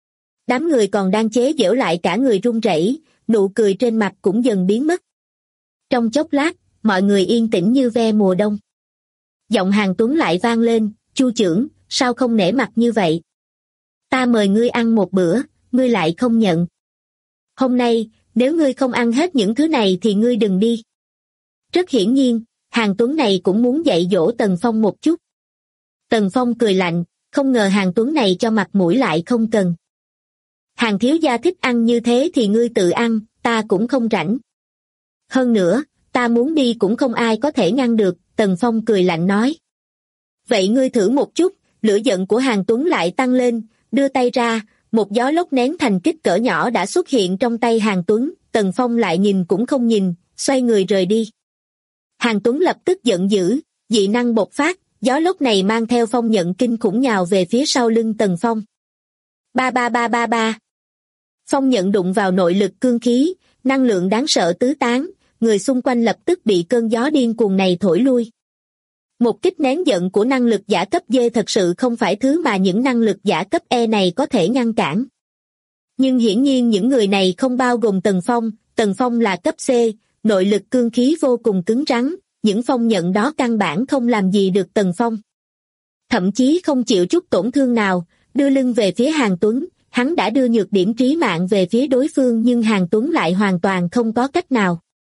Đám người còn đang chế giễu lại cả người run rẩy, nụ cười trên mặt cũng dần biến mất. Trong chốc lát, mọi người yên tĩnh như ve mùa đông. Giọng Hàn Tuấn lại vang lên, Chu trưởng, sao không nể mặt như vậy? Ta mời ngươi ăn một bữa, ngươi lại không nhận. Hôm nay, nếu ngươi không ăn hết những thứ này thì ngươi đừng đi. Rất hiển nhiên, Hàn Tuấn này cũng muốn dạy dỗ Tần Phong một chút. Tần Phong cười lạnh, không ngờ Hàn Tuấn này cho mặt mũi lại không cần. Hàn thiếu gia thích ăn như thế thì ngươi tự ăn, ta cũng không rảnh. Hơn nữa, ta muốn đi cũng không ai có thể ngăn được, Tần Phong cười lạnh nói. Vậy ngươi thử một chút, lửa giận của Hàn Tuấn lại tăng lên, đưa tay ra, một gió lốc nén thành kích cỡ nhỏ đã xuất hiện trong tay Hàn Tuấn, Tần Phong lại nhìn cũng không nhìn, xoay người rời đi. Hàn Tuấn lập tức giận dữ, dị năng bộc phát, gió lốc này mang theo phong nhận kinh khủng nhào về phía sau lưng Tần Phong. Ba ba ba ba ba. Phong nhận đụng vào nội lực cương khí, năng lượng đáng sợ tứ tán, người xung quanh lập tức bị cơn gió điên cuồng này thổi lui. Một kích nén giận của năng lực giả cấp D thật sự không phải thứ mà những năng lực giả cấp E này có thể ngăn cản. Nhưng hiển nhiên những người này không bao gồm Tần Phong là cấp C, nội lực cương khí vô cùng cứng rắn, những phong nhận đó căn bản không làm gì được Tần Phong. Thậm chí không chịu chút tổn thương nào, đưa lưng về phía Hàn Tuấn, hắn đã đưa nhược điểm trí mạng về phía đối phương nhưng Hàn Tuấn lại hoàn toàn không có cách nào.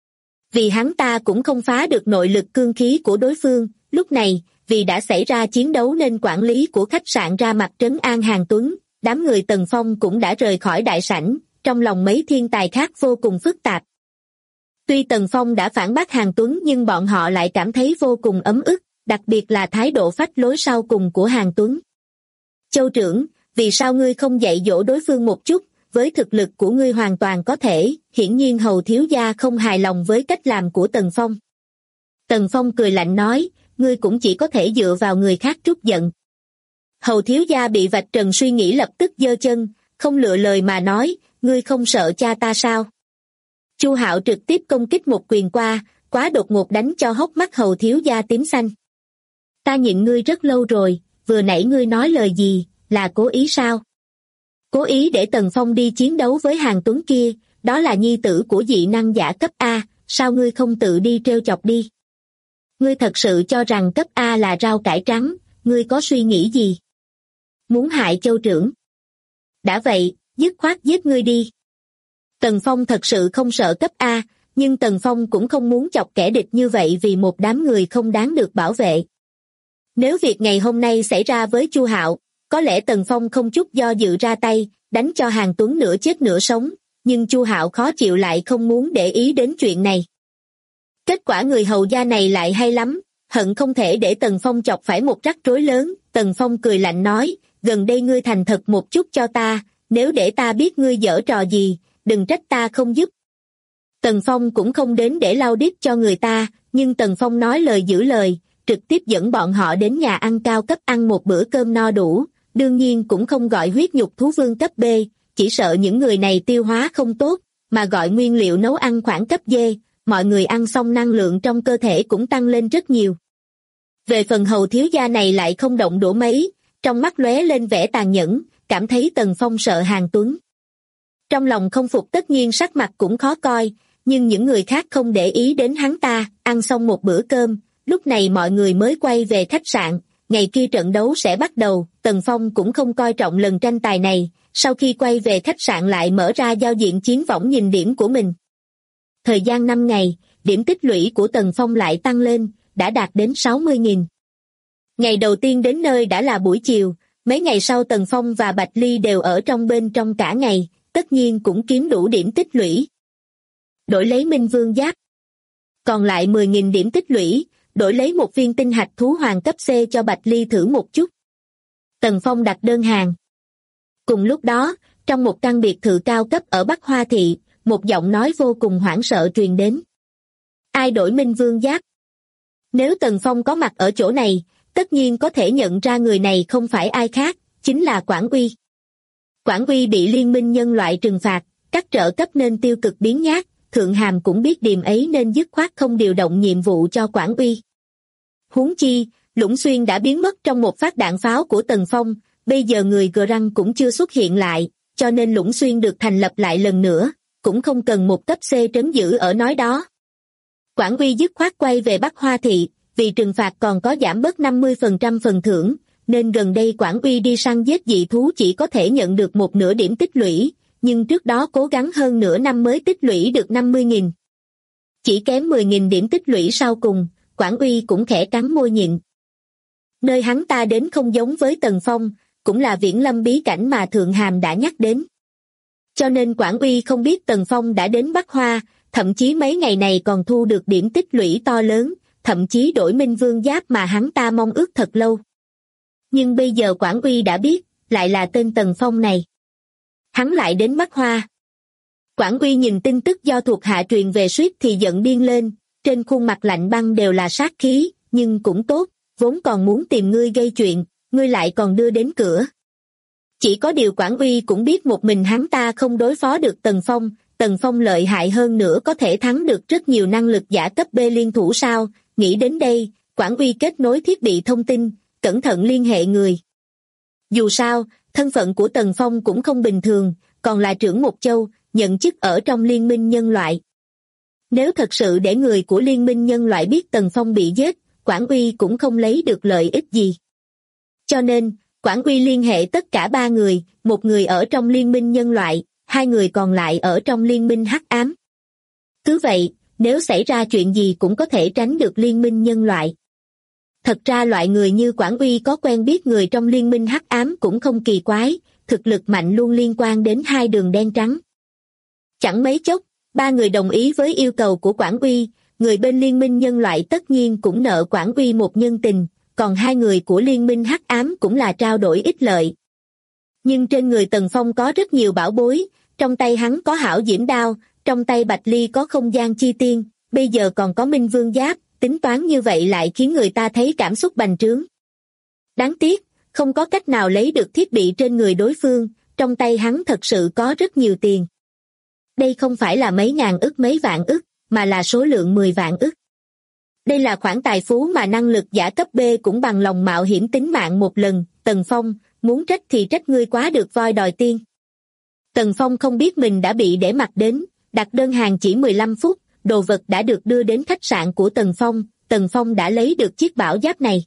Vì hắn ta cũng không phá được nội lực cương khí của đối phương, lúc này, vì đã xảy ra chiến đấu nên quản lý của khách sạn ra mặt trấn an Hàn Tuấn, đám người Tần Phong cũng đã rời khỏi đại sảnh, trong lòng mấy thiên tài khác vô cùng phức tạp. Tuy Tần Phong đã phản bác Hàn Tuấn nhưng bọn họ lại cảm thấy vô cùng ấm ức, đặc biệt là thái độ phách lối sau cùng của Hàn Tuấn. Châu trưởng, vì sao ngươi không dạy dỗ đối phương một chút, với thực lực của ngươi hoàn toàn có thể, hiển nhiên Hầu thiếu gia không hài lòng với cách làm của Tần Phong. Tần Phong cười lạnh nói, ngươi cũng chỉ có thể dựa vào người khác trút giận. Hầu thiếu gia bị vạch trần suy nghĩ lập tức giơ chân, không lựa lời mà nói, ngươi không sợ cha ta sao? Chu Hạo trực tiếp công kích một quyền qua, quá đột ngột đánh cho hốc mắt Hầu thiếu gia tím xanh. Ta nhịn ngươi rất lâu rồi, vừa nãy ngươi nói lời gì, là cố ý sao? Cố ý để Tần Phong đi chiến đấu với Hàn Tuấn kia, đó là nhi tử của dị năng giả cấp A, sao ngươi không tự đi trêu chọc đi? Ngươi thật sự cho rằng cấp A là rau cải trắng, ngươi có suy nghĩ gì? Muốn hại Châu trưởng? Đã vậy, dứt khoát giết ngươi đi. Tần Phong thật sự không sợ cấp A, nhưng Tần Phong cũng không muốn chọc kẻ địch như vậy vì một đám người không đáng được bảo vệ. Nếu việc ngày hôm nay xảy ra với Chu Hạo, có lẽ Tần Phong không chút do dự ra tay, đánh cho Hàn Tuấn nửa chết nửa sống, nhưng Chu Hạo khó chịu lại không muốn để ý đến chuyện này. Kết quả người hầu gia này lại hay lắm, hận không thể để Tần Phong chọc phải một rắc rối lớn. Tần Phong cười lạnh nói, gần đây ngươi thành thật một chút cho ta, nếu để ta biết ngươi giở trò gì, đừng trách ta không giúp. Tần Phong cũng không đến để lau điếc cho người ta, nhưng Tần Phong nói lời giữ lời, trực tiếp dẫn bọn họ đến nhà ăn cao cấp ăn một bữa cơm no đủ, đương nhiên cũng không gọi huyết nhục thú vương cấp B, chỉ sợ những người này tiêu hóa không tốt, mà gọi nguyên liệu nấu ăn khoảng cấp D, mọi người ăn xong năng lượng trong cơ thể cũng tăng lên rất nhiều. Về phần Hầu thiếu gia này lại không động đũa mấy, trong mắt lóe lên vẻ tàn nhẫn, cảm thấy Tần Phong sợ Hàn Tuấn. Trong lòng không phục tất nhiên sắc mặt cũng khó coi, nhưng những người khác không để ý đến hắn ta. Ăn xong một bữa cơm, lúc này mọi người mới quay về khách sạn. Ngày kia trận đấu sẽ bắt đầu, Tần Phong cũng không coi trọng lần tranh tài này, sau khi quay về khách sạn lại mở ra giao diện chiến võng nhìn điểm của mình. Thời gian 5 ngày, điểm tích lũy của Tần Phong lại tăng lên, đã đạt đến 60.000. Ngày đầu tiên đến nơi đã là buổi chiều, mấy ngày sau Tần Phong và Bạch Ly đều ở bên trong cả ngày, tất nhiên cũng kiếm đủ điểm tích lũy. Đổi lấy Minh Vương Giáp. Còn lại 10.000 điểm tích lũy, đổi lấy một viên tinh hạch thú hoàng cấp C cho Bạch Ly thử một chút. Tần Phong đặt đơn hàng. Cùng lúc đó, trong một căn biệt thự cao cấp ở Bắc Hoa Thị, một giọng nói vô cùng hoảng sợ truyền đến. Ai đổi Minh Vương Giáp? Nếu Tần Phong có mặt ở chỗ này, tất nhiên có thể nhận ra người này không phải ai khác, chính là Quản Uy. Quản Uy bị Liên minh nhân loại trừng phạt, các trợ cấp nên tiêu cực biến nhát, Thượng Hàm cũng biết điềm ấy nên dứt khoát không điều động nhiệm vụ cho Quản Uy. Huống chi, Lũng Xuyên đã biến mất trong một phát đạn pháo của Tần Phong, bây giờ người Gờ Răng cũng chưa xuất hiện lại, cho nên Lũng Xuyên được thành lập lại lần nữa, cũng không cần một cấp C trấn giữ ở nói đó. Quản Uy dứt khoát quay về Bắc Hoa Thị, vì trừng phạt còn có giảm bớt 50% phần thưởng, nên gần đây Quản Uy đi săn giết dị thú chỉ có thể nhận được một nửa điểm tích lũy, nhưng trước đó cố gắng hơn nửa năm mới tích lũy được 50.000. Chỉ kém 10.000 điểm tích lũy sau cùng, Quản Uy cũng khẽ cắn môi nhịn. Nơi hắn ta đến không giống với Tần Phong, cũng là Viễn Lâm bí cảnh mà Thượng Hàm đã nhắc đến. Cho nên Quản Uy không biết Tần Phong đã đến Bắc Hoa, thậm chí mấy ngày này còn thu được điểm tích lũy to lớn, thậm chí đổi Minh Vương Giáp mà hắn ta mong ước thật lâu. Nhưng bây giờ Quản Uy đã biết, lại là tên Tần Phong này. Hắn lại đến Bắc Hoa. Quản Uy nhìn tin tức do thuộc hạ truyền về suýt thì giận điên lên, trên khuôn mặt lạnh băng đều là sát khí, nhưng cũng tốt, vốn còn muốn tìm ngươi gây chuyện, ngươi lại còn đưa đến cửa. Chỉ có điều Quản Uy cũng biết một mình hắn ta không đối phó được Tần Phong lợi hại hơn nữa có thể thắng được rất nhiều năng lực giả cấp B liên thủ sao, nghĩ đến đây, Quản Uy kết nối thiết bị thông tin, cẩn thận liên hệ người. Dù sao, thân phận của Tần Phong cũng không bình thường, còn là trưởng một châu, nhận chức ở trong Liên minh nhân loại. Nếu thật sự để người của Liên minh nhân loại biết Tần Phong bị giết, Quản Uy cũng không lấy được lợi ích gì. Cho nên, Quản Uy liên hệ tất cả 3 người, một người ở trong Liên minh nhân loại, 2 người còn lại ở trong Liên minh hắc ám. Cứ vậy, nếu xảy ra chuyện gì cũng có thể tránh được Liên minh nhân loại. Thật ra loại người như Quản Uy có quen biết người trong Liên minh hắc ám cũng không kỳ quái, thực lực mạnh luôn liên quan đến 2 đường đen trắng. Chẳng mấy chốc, 3 người đồng ý với yêu cầu của Quản Uy, người bên Liên minh nhân loại tất nhiên cũng nợ Quản Uy một nhân tình, còn 2 người của Liên minh hắc ám cũng là trao đổi ích lợi. Nhưng trên người Tần Phong có rất nhiều bảo bối, trong tay hắn có Hảo Diễm Đao, trong tay Bạch Ly có Không Gian Chi Tiên, bây giờ còn có Minh Vương Giáp, tính toán như vậy lại khiến người ta thấy cảm xúc bành trướng. Đáng tiếc, không có cách nào lấy được thiết bị trên người đối phương, trong tay hắn thật sự có rất nhiều tiền. Đây không phải là mấy ngàn ức mấy vạn ức, mà là số lượng 10 vạn ức. Đây là khoản tài phú mà năng lực giả cấp B cũng bằng lòng mạo hiểm tính mạng một lần. Tần Phong, muốn trách thì trách ngươi quá được voi đòi tiên. Tần Phong không biết mình đã bị để mặt đến, đặt đơn hàng chỉ 15 phút, đồ vật đã được đưa đến khách sạn của Tần Phong đã lấy được chiếc bảo giáp này.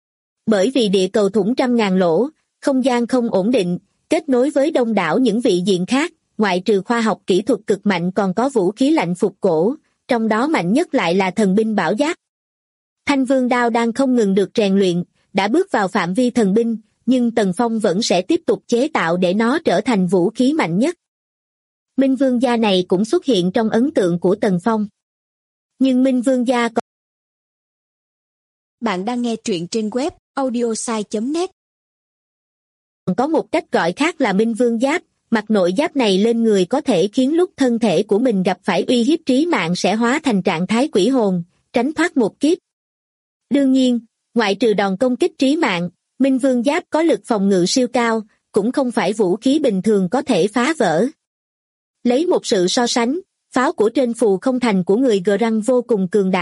Bởi vì địa cầu thủng 100.000 lỗ, không gian không ổn định, kết nối với đông đảo những vị diện khác, ngoại trừ khoa học kỹ thuật cực mạnh còn có vũ khí lạnh phục cổ, trong đó mạnh nhất lại là thần binh bảo giáp. Thanh Vương đao đang không ngừng được rèn luyện, đã bước vào phạm vi thần binh, nhưng Tần Phong vẫn sẽ tiếp tục chế tạo để nó trở thành vũ khí mạnh nhất. Minh Vương gia này cũng xuất hiện trong ấn tượng của Tần Phong. Nhưng Minh Vương gia còn... Bạn đang nghe truyện trên web audiosai.net. Có một cách gọi khác là Minh Vương giáp, mặc nội giáp này lên người có thể khiến lúc thân thể của mình gặp phải uy hiếp trí mạng sẽ hóa thành trạng thái quỷ hồn, tránh thoát một kiếp. Đương nhiên, ngoại trừ đòn công kích trí mạng, Minh Vương giáp có lực phòng ngự siêu cao, cũng không phải vũ khí bình thường có thể phá vỡ. Lấy một sự so sánh, pháo của trên phù không thành của người Gờ Răng vô cùng cường đại,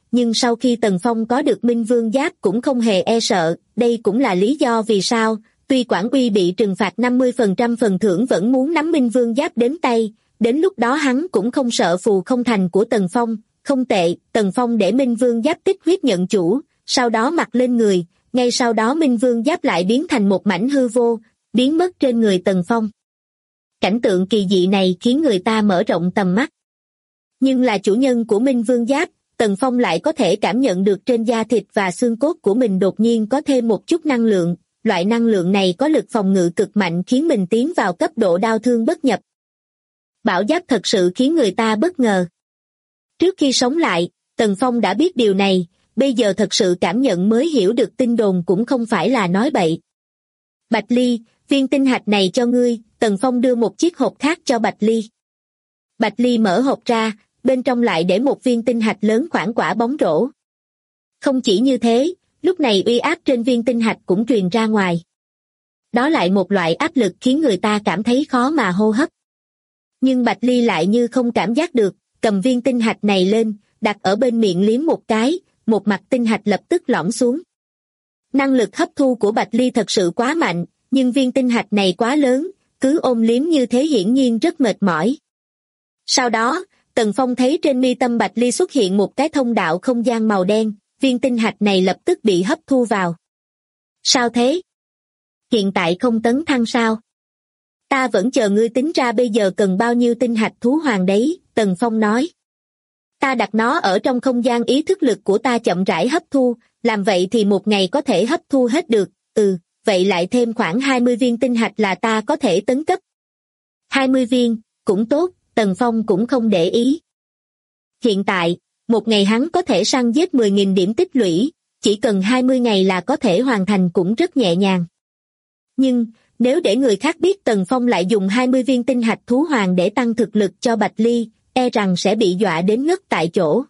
nhưng sau khi Tần Phong có được Minh Vương Giáp cũng không hề e sợ, đây cũng là lý do vì sao, tuy Quản Uy bị trừng phạt 50% phần thưởng vẫn muốn nắm Minh Vương Giáp đến tay, đến lúc đó hắn cũng không sợ phù không thành của Tần Phong. Không tệ, Tần Phong để Minh Vương Giáp tích huyết nhận chủ, sau đó mặc lên người, ngay sau đó Minh Vương Giáp lại biến thành một mảnh hư vô, biến mất trên người Tần Phong. Cảnh tượng kỳ dị này khiến người ta mở rộng tầm mắt. Nhưng là chủ nhân của Minh Vương Giáp, Tần Phong lại có thể cảm nhận được trên da thịt và xương cốt của mình đột nhiên có thêm một chút năng lượng, loại năng lượng này có lực phòng ngự cực mạnh khiến mình tiến vào cấp độ đao thương bất nhập. Bảo giáp thật sự khiến người ta bất ngờ. Trước khi sống lại, Tần Phong đã biết điều này, bây giờ thật sự cảm nhận mới hiểu được tin đồn cũng không phải là nói bậy. Bạch Ly, viên tinh hạch này cho ngươi, Tần Phong đưa một chiếc hộp khác cho Bạch Ly. Bạch Ly mở hộp ra, bên trong lại để một viên tinh hạch lớn khoảng quả bóng rổ. Không chỉ như thế, lúc này uy áp trên viên tinh hạch cũng truyền ra ngoài. Đó lại một loại áp lực khiến người ta cảm thấy khó mà hô hấp. Nhưng Bạch Ly lại như không cảm giác được, cầm viên tinh hạch này lên, đặt ở bên miệng liếm một cái, một mặt tinh hạch lập tức lõm xuống. Năng lực hấp thu của Bạch Ly thật sự quá mạnh, nhưng viên tinh hạch này quá lớn, cứ ôm liếm như thế hiển nhiên rất mệt mỏi. Sau đó, Tần Phong thấy trên mi tâm Bạch Ly xuất hiện một cái thông đạo không gian màu đen, viên tinh hạch này lập tức bị hấp thu vào. Sao thế? Hiện tại không tấn thăng sao? Ta vẫn chờ ngươi tính ra bây giờ cần bao nhiêu tinh hạch thú hoàng đấy, Tần Phong nói. Ta đặt nó ở trong không gian ý thức lực của ta chậm rãi hấp thu, làm vậy thì một ngày có thể hấp thu hết được, vậy lại thêm khoảng 20 viên tinh hạch là ta có thể tấn cấp. 20 viên, cũng tốt, Tần Phong cũng không để ý. Hiện tại, một ngày hắn có thể săn giết 10.000 điểm tích lũy, chỉ cần 20 ngày là có thể hoàn thành cũng rất nhẹ nhàng. Nhưng, nếu để người khác biết Tần Phong lại dùng 20 viên tinh hạch thú hoàng để tăng thực lực cho Bạch Ly, e rằng sẽ bị dọa đến ngất tại chỗ.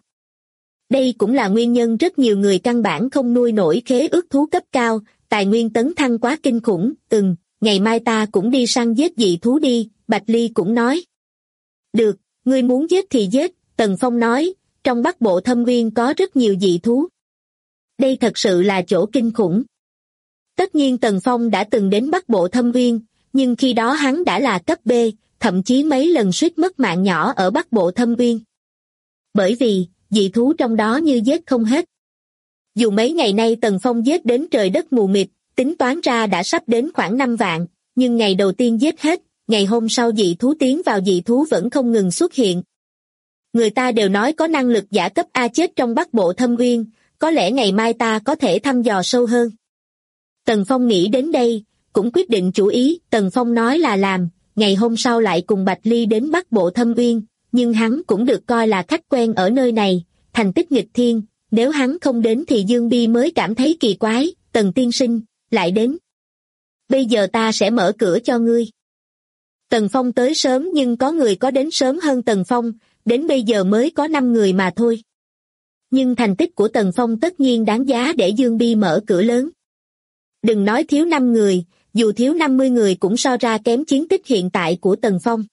Đây cũng là nguyên nhân rất nhiều người căn bản không nuôi nổi khế ước thú cấp cao, tài nguyên tấn thăng quá kinh khủng. Ngày mai ta cũng đi săn giết dị thú đi, Bạch Ly cũng nói. Được, ngươi muốn giết thì giết, Tần Phong nói, trong Bắc Bộ Thâm Uyên có rất nhiều dị thú. Đây thật sự là chỗ kinh khủng. Tất nhiên Tần Phong đã từng đến Bắc Bộ Thâm Uyên, nhưng khi đó hắn đã là cấp B, thậm chí mấy lần suýt mất mạng nhỏ ở Bắc Bộ Thâm Uyên. Bởi vì, dị thú trong đó như giết không hết. Dù mấy ngày nay Tần Phong giết đến trời đất mù mịt, tính toán ra đã sắp đến khoảng 5 vạn, nhưng ngày đầu tiên giết hết, ngày hôm sau dị thú tiến vào dị thú vẫn không ngừng xuất hiện. Người ta đều nói có năng lực giả cấp A chết trong Bắc Bộ Thâm Uyên, có lẽ ngày mai ta có thể thăm dò sâu hơn. Tần Phong nghĩ đến đây, cũng quyết định chủ ý, Tần Phong nói là làm, ngày hôm sau lại cùng Bạch Ly đến Bắc Bộ Thâm Uyên, nhưng hắn cũng được coi là khách quen ở nơi này, thành tích nghịch thiên, nếu hắn không đến thì Dương Bi mới cảm thấy kỳ quái, Tần tiên sinh, lại đến. Bây giờ ta sẽ mở cửa cho ngươi. Tần Phong tới sớm nhưng có người có đến sớm hơn Tần Phong, đến bây giờ mới có 5 người mà thôi. Nhưng thành tích của Tần Phong tất nhiên đáng giá để Dương Bi mở cửa lớn. Đừng nói thiếu 5 người, dù thiếu 50 người cũng so ra kém chiến tích hiện tại của Tần Phong.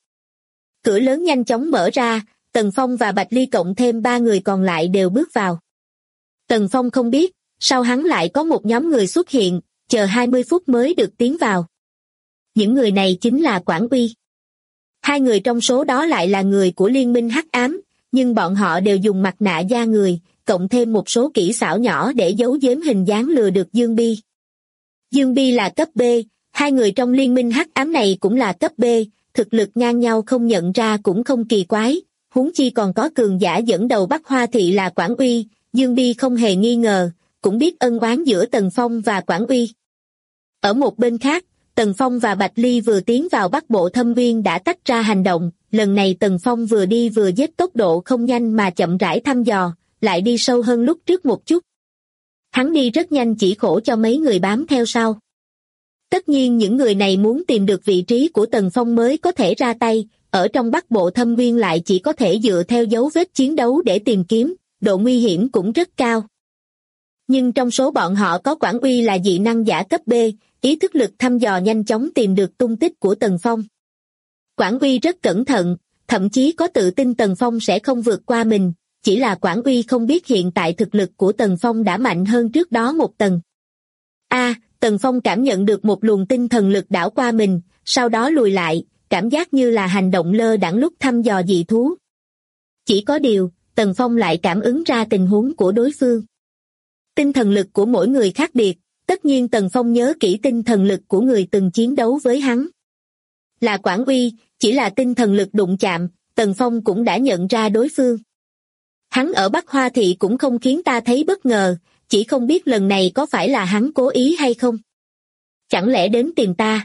Cửa lớn nhanh chóng mở ra, Tần Phong và Bạch Ly cộng thêm 3 người còn lại đều bước vào. Tần Phong không biết, sau hắn lại có một nhóm người xuất hiện, chờ 20 phút mới được tiến vào. Những người này chính là Quản Uy. 2 người trong số đó lại là người của Liên minh Hắc Ám, nhưng bọn họ đều dùng mặt nạ da người, cộng thêm một số kỹ xảo nhỏ để giấu giếm hình dáng lừa được Dương Bi. Dương Bi là cấp B, 2 người trong Liên minh Hắc Ám này cũng là cấp B, thực lực ngang nhau không nhận ra cũng không kỳ quái, huống chi còn có cường giả dẫn đầu Bắc Hoa Thị là Quản Uy, Dương Bi không hề nghi ngờ, cũng biết ân oán giữa Tần Phong và Quản Uy. Ở một bên khác, Tần Phong và Bạch Ly vừa tiến vào Bắc Bộ Thâm Uyên đã tách ra hành động, lần này Tần Phong vừa đi vừa giết tốc độ không nhanh mà chậm rãi thăm dò, lại đi sâu hơn lúc trước một chút. Hắn đi rất nhanh chỉ khổ cho mấy người bám theo sau. Tất nhiên những người này muốn tìm được vị trí của Tần Phong mới có thể ra tay, ở trong Bắc Bộ Thâm Uyên lại chỉ có thể dựa theo dấu vết chiến đấu để tìm kiếm, độ nguy hiểm cũng rất cao. Nhưng trong số bọn họ có Quản Uy là dị năng giả cấp B, ý thức lực thăm dò nhanh chóng tìm được tung tích của Tần Phong. Quản Uy rất cẩn thận, thậm chí có tự tin Tần Phong sẽ không vượt qua mình, chỉ là Quảng Uy không biết hiện tại thực lực của Tần Phong đã mạnh hơn trước đó một tầng. Tần Phong cảm nhận được một luồng tinh thần lực đảo qua mình, sau đó lùi lại, cảm giác như là hành động lơ đãng lúc thăm dò dị thú. Chỉ có điều, Tần Phong lại cảm ứng ra tình huống của đối phương. Tinh thần lực của mỗi người khác biệt, tất nhiên Tần Phong nhớ kỹ tinh thần lực của người từng chiến đấu với hắn. Là Quảng Uy, chỉ là tinh thần lực đụng chạm, Tần Phong cũng đã nhận ra đối phương. Hắn ở Bắc Hoa Thị cũng không khiến ta thấy bất ngờ, chỉ không biết lần này có phải là hắn cố ý hay không. Chẳng lẽ đến tìm ta?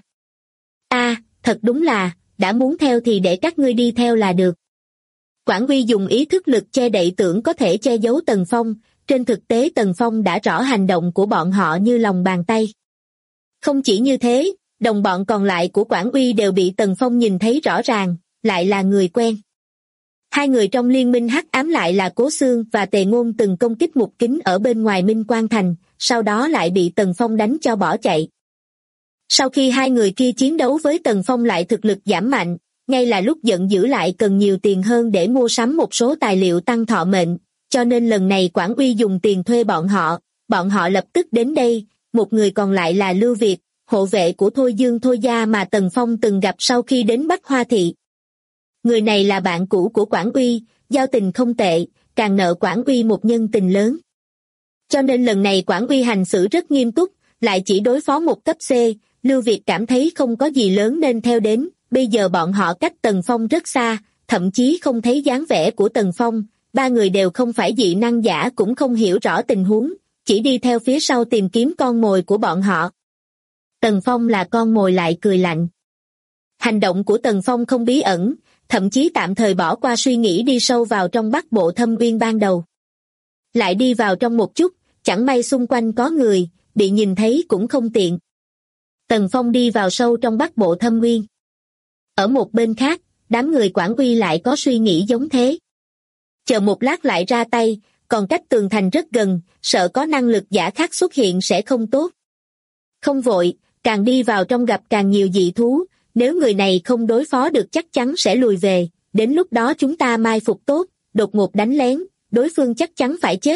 Thật đúng là, đã muốn theo thì để các ngươi đi theo là được. Quảng Uy dùng ý thức lực che đậy tưởng có thể che giấu Tần Phong, trên thực tế Tần Phong đã rõ hành động của bọn họ như lòng bàn tay. Không chỉ như thế, đồng bọn còn lại của Quảng Uy đều bị Tần Phong nhìn thấy rõ ràng, lại là người quen. Hai người trong liên minh hắc ám lại là Cố Xương và Tề Ngôn từng công kích Mục Kính ở bên ngoài Minh Quang Thành, sau đó lại bị Tần Phong đánh cho bỏ chạy. Sau khi hai người kia chiến đấu với Tần Phong lại thực lực giảm mạnh, ngay là lúc giận dữ lại cần nhiều tiền hơn để mua sắm một số tài liệu tăng thọ mệnh, cho nên lần này Quảng Uy dùng tiền thuê bọn họ lập tức đến đây, một người còn lại là Lưu Việt, hộ vệ của Thôi Dương Thôi Gia mà Tần Phong từng gặp sau khi đến Bắc Hoa Thị. Người này là bạn cũ của Quảng Uy, giao tình không tệ, càng nợ Quảng Uy một nhân tình lớn. Cho nên lần này Quảng Uy hành xử rất nghiêm túc, lại chỉ đối phó một cấp C, Lưu Việt cảm thấy không có gì lớn nên theo đến, bây giờ bọn họ cách Tần Phong rất xa, thậm chí không thấy dáng vẻ của Tần Phong, ba người đều không phải dị năng giả cũng không hiểu rõ tình huống, chỉ đi theo phía sau tìm kiếm con mồi của bọn họ. Tần Phong là con mồi lại cười lạnh. Hành động của Tần Phong không bí ẩn, thậm chí tạm thời bỏ qua suy nghĩ đi sâu vào trong Bắc Bộ Thâm Uyên ban đầu. Lại đi vào trong một chút, chẳng may xung quanh có người, bị nhìn thấy cũng không tiện. Tần Phong đi vào sâu trong Bắc Bộ Thâm Uyên. Ở một bên khác, đám người Quảng Uy lại có suy nghĩ giống thế. Chờ một lát lại ra tay, còn cách tường thành rất gần, sợ có năng lực giả khác xuất hiện sẽ không tốt. Không vội, càng đi vào trong gặp càng nhiều dị thú, nếu người này không đối phó được chắc chắn sẽ lùi về, đến lúc đó chúng ta mai phục tốt, đột ngột đánh lén, đối phương chắc chắn phải chết.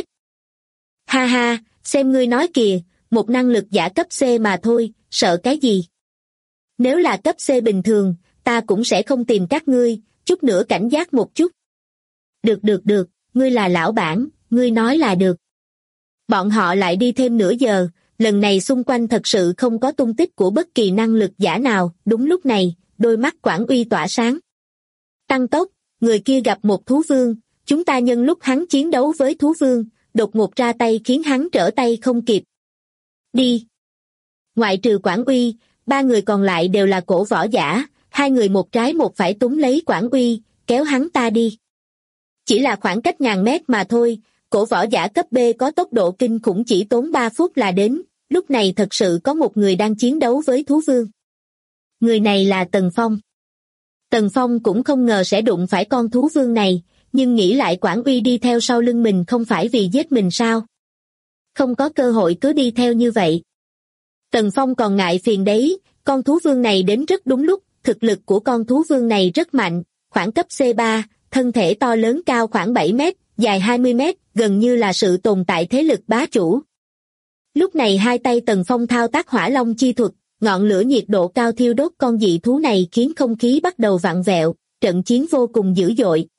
Ha ha, xem ngươi nói kìa, một năng lực giả cấp C mà thôi, sợ cái gì? Nếu là cấp C bình thường, ta cũng sẽ không tìm các ngươi, chút nữa cảnh giác một chút. Được, ngươi là lão bản, ngươi nói là được. Bọn họ lại đi thêm nửa giờ, lần này xung quanh thật sự không có tung tích của bất kỳ năng lực giả nào, đúng lúc này, đôi mắt Quảng Uy tỏa sáng. Tăng tốc, người kia gặp một thú vương, chúng ta nhân lúc hắn chiến đấu với thú vương, đột ngột ra tay khiến hắn trở tay không kịp. Đi! Ngoại trừ Quảng Uy, ba người còn lại đều là cổ võ giả, hai người một trái một phải túm lấy Quảng Uy, kéo hắn ta đi. Chỉ là khoảng cách ngàn mét mà thôi, cổ võ giả cấp B có tốc độ kinh khủng chỉ tốn 3 phút là đến, lúc này thật sự có một người đang chiến đấu với thú vương. Người này là Tần Phong. Tần Phong cũng không ngờ sẽ đụng phải con thú vương này, nhưng nghĩ lại Quảng Uy đi theo sau lưng mình không phải vì giết mình sao? Không có cơ hội cứ đi theo như vậy. Tần Phong còn ngại phiền đấy, con thú vương này đến rất đúng lúc, thực lực của con thú vương này rất mạnh, khoảng cấp C3, thân thể to lớn cao khoảng 7 mét, dài 20 mét, gần như là sự tồn tại thế lực bá chủ. Lúc này hai tay Tần Phong thao tác hỏa long chi thuật, ngọn lửa nhiệt độ cao thiêu đốt con dị thú này khiến không khí bắt đầu vặn vẹo, trận chiến vô cùng dữ dội.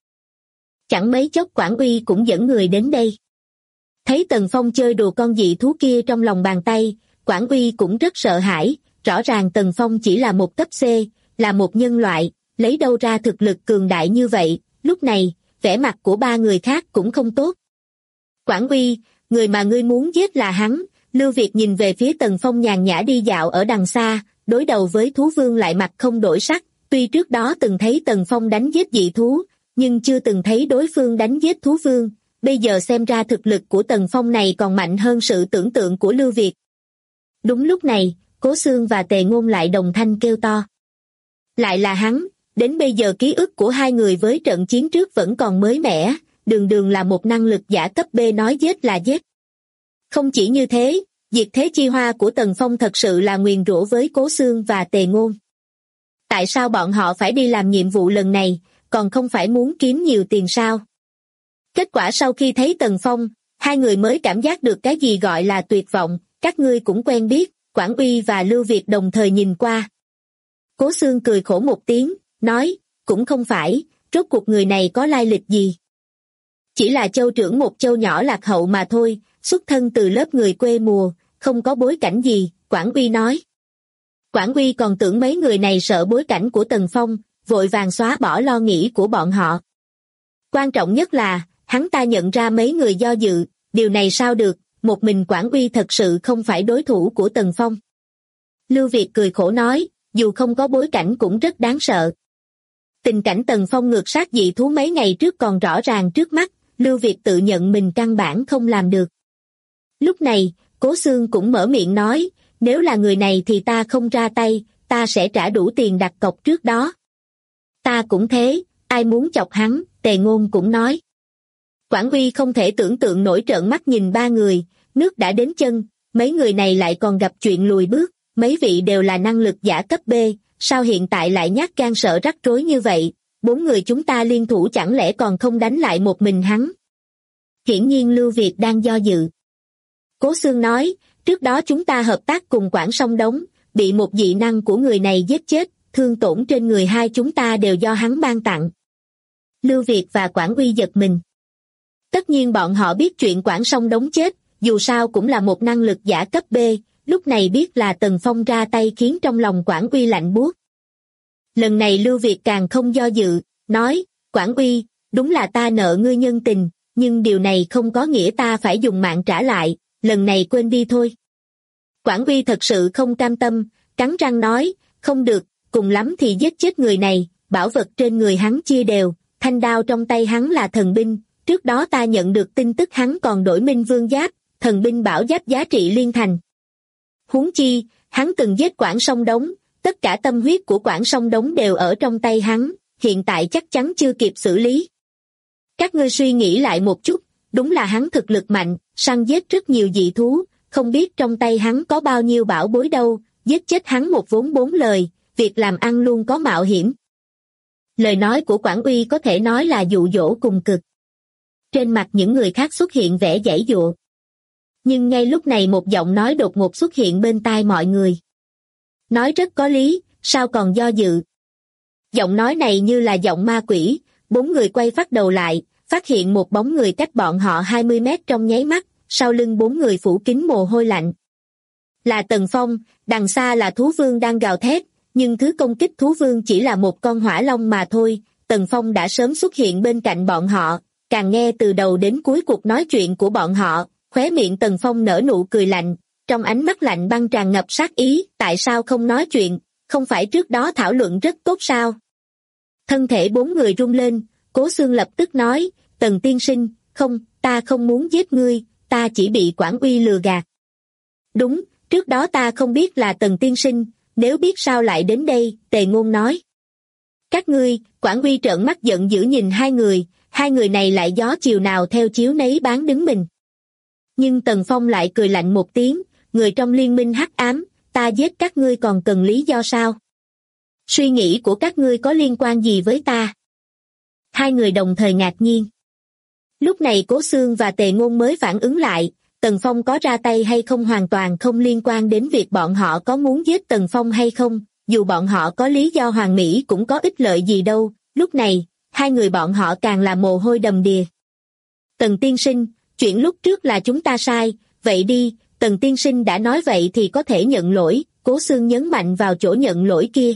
Chẳng mấy chốc Quảng Uy cũng dẫn người đến đây. Thấy Tần Phong chơi đùa con dị thú kia trong lòng bàn tay, Quảng Uy cũng rất sợ hãi, rõ ràng Tần Phong chỉ là một cấp C, là một nhân loại, lấy đâu ra thực lực cường đại như vậy, lúc này, vẻ mặt của ba người khác cũng không tốt. Quảng Uy, người mà ngươi muốn giết là hắn, Lưu Việt nhìn về phía Tần Phong nhàn nhã đi dạo ở đằng xa, đối đầu với thú vương lại mặt không đổi sắc, tuy trước đó từng thấy Tần Phong đánh giết dị thú, nhưng chưa từng thấy đối phương đánh giết thú vương, bây giờ xem ra thực lực của Tần Phong này còn mạnh hơn sự tưởng tượng của Lưu Việt. Đúng lúc này, Cố Xương và Tề Ngôn lại đồng thanh kêu to. Lại là hắn, đến bây giờ ký ức của hai người với trận chiến trước vẫn còn mới mẻ, đường là một năng lực giả cấp B nói giết là giết. Không chỉ như thế, diệt thế chi hoa của Tần Phong thật sự là nguyền rủa với Cố Xương và Tề Ngôn. Tại sao bọn họ phải đi làm nhiệm vụ lần này, còn không phải muốn kiếm nhiều tiền sao? Kết quả sau khi thấy Tần Phong, hai người mới cảm giác được cái gì gọi là tuyệt vọng. Các ngươi cũng quen biết. Quảng Uy và Lưu Việt đồng thời nhìn qua. Cố Xương cười khổ một tiếng, nói, cũng không phải, rốt cuộc người này có lai lịch gì. Chỉ là châu trưởng một châu nhỏ lạc hậu mà thôi, xuất thân từ lớp người quê mùa, không có bối cảnh gì, Quảng Uy nói. Quảng Uy còn tưởng mấy người này sợ bối cảnh của Tần Phong, vội vàng xóa bỏ lo nghĩ của bọn họ. Quan trọng nhất là, hắn ta nhận ra mấy người do dự, điều này sao được, một mình Quảng Uy thật sự không phải đối thủ của Tần Phong. Lưu Việt cười khổ nói, dù không có bối cảnh cũng rất đáng sợ. Tình cảnh Tần Phong ngược sát dị thú mấy ngày trước còn rõ ràng trước mắt, Lưu Việt tự nhận mình căn bản không làm được. Lúc này, Cố Xương cũng mở miệng nói, nếu là người này thì ta không ra tay, ta sẽ trả đủ tiền đặt cọc trước đó. Ta cũng thế, ai muốn chọc hắn, Tề Ngôn cũng nói. Quảng Uy không thể tưởng tượng nổi, trợn mắt nhìn ba người, nước đã đến chân, mấy người này lại còn gặp chuyện lùi bước, mấy vị đều là năng lực giả cấp B, sao hiện tại lại nhát gan sợ rắc rối như vậy, bốn người chúng ta liên thủ chẳng lẽ còn không đánh lại một mình hắn. Hiển nhiên Lưu Việt đang do dự. Cố Xương nói, trước đó chúng ta hợp tác cùng Quảng Song Đống, bị một dị năng của người này giết chết, thương tổn trên người hai chúng ta đều do hắn ban tặng. Lưu Việt và Quảng Uy giật mình. Tất nhiên bọn họ biết chuyện Quảng Song Đống chết, dù sao cũng là một năng lực giả cấp B, lúc này biết là Tần Phong ra tay khiến trong lòng Quảng Uy lạnh buốt. Lần này Lưu Việt càng không do dự, nói, Quảng Uy, đúng là ta nợ ngươi nhân tình, nhưng điều này không có nghĩa ta phải dùng mạng trả lại, lần này quên đi thôi. Quảng Uy thật sự không cam tâm, cắn răng nói, không được, cùng lắm thì giết chết người này, bảo vật trên người hắn chia đều, thanh đao trong tay hắn là thần binh, trước đó ta nhận được tin tức hắn còn đổi Minh Vương giáp, thần binh bảo giáp giá trị liên thành. Huống chi, hắn từng giết Quảng Song Đống, tất cả tâm huyết của Quảng Song Đống đều ở trong tay hắn, hiện tại chắc chắn chưa kịp xử lý. Các ngươi suy nghĩ lại một chút, đúng là hắn thực lực mạnh, săn giết rất nhiều dị thú, không biết trong tay hắn có bao nhiêu bảo bối đâu, giết chết hắn một vốn bốn lời, việc làm ăn luôn có mạo hiểm. Lời nói của Quảng Uy có thể nói là dụ dỗ cùng cực. Trên mặt những người khác xuất hiện vẻ giãy giụa. Nhưng ngay lúc này một giọng nói đột ngột xuất hiện bên tai mọi người. Nói rất có lý, sao còn do dự? Giọng nói này như là giọng ma quỷ, bốn người quay phát đầu lại, phát hiện một bóng người cách bọn họ 20 mét trong nháy mắt, sau lưng bốn người phủ kín mồ hôi lạnh. Là Tần Phong, đằng xa là thú vương đang gào thét, nhưng thứ công kích thú vương chỉ là một con hỏa long mà thôi, Tần Phong đã sớm xuất hiện bên cạnh bọn họ, càng nghe từ đầu đến cuối cuộc nói chuyện của bọn họ, khóe miệng Tần Phong nở nụ cười lạnh, trong ánh mắt lạnh băng tràn ngập sát ý, tại sao không nói chuyện, không phải trước đó thảo luận rất tốt sao? Thân thể bốn người rung lên, Cố Xương lập tức nói, Tần tiên sinh, không, ta không muốn giết ngươi, ta chỉ bị Quảng Uy lừa gạt. Đúng, trước đó ta không biết là Tần tiên sinh, nếu biết sao lại đến đây, Tề Ngôn nói. Các ngươi, Quảng Uy trợn mắt giận dữ nhìn hai người này lại gió chiều nào theo chiếu nấy bán đứng mình. Nhưng Tần Phong lại cười lạnh một tiếng, người trong liên minh hắc ám, ta giết các ngươi còn cần lý do sao? Suy nghĩ của các ngươi có liên quan gì với ta? Hai người đồng thời ngạc nhiên. Lúc này Cố Xương và Tề Ngôn mới phản ứng lại, Tần Phong có ra tay hay không hoàn toàn không liên quan đến việc bọn họ có muốn giết Tần Phong hay không, dù bọn họ có lý do hoàn mỹ cũng có ích lợi gì đâu, lúc này, hai người bọn họ càng là mồ hôi đầm đìa. Tần tiên sinh, chuyện lúc trước là chúng ta sai, vậy đi, Tần tiên sinh đã nói vậy thì có thể nhận lỗi, Cố Xương nhấn mạnh vào chỗ nhận lỗi kia.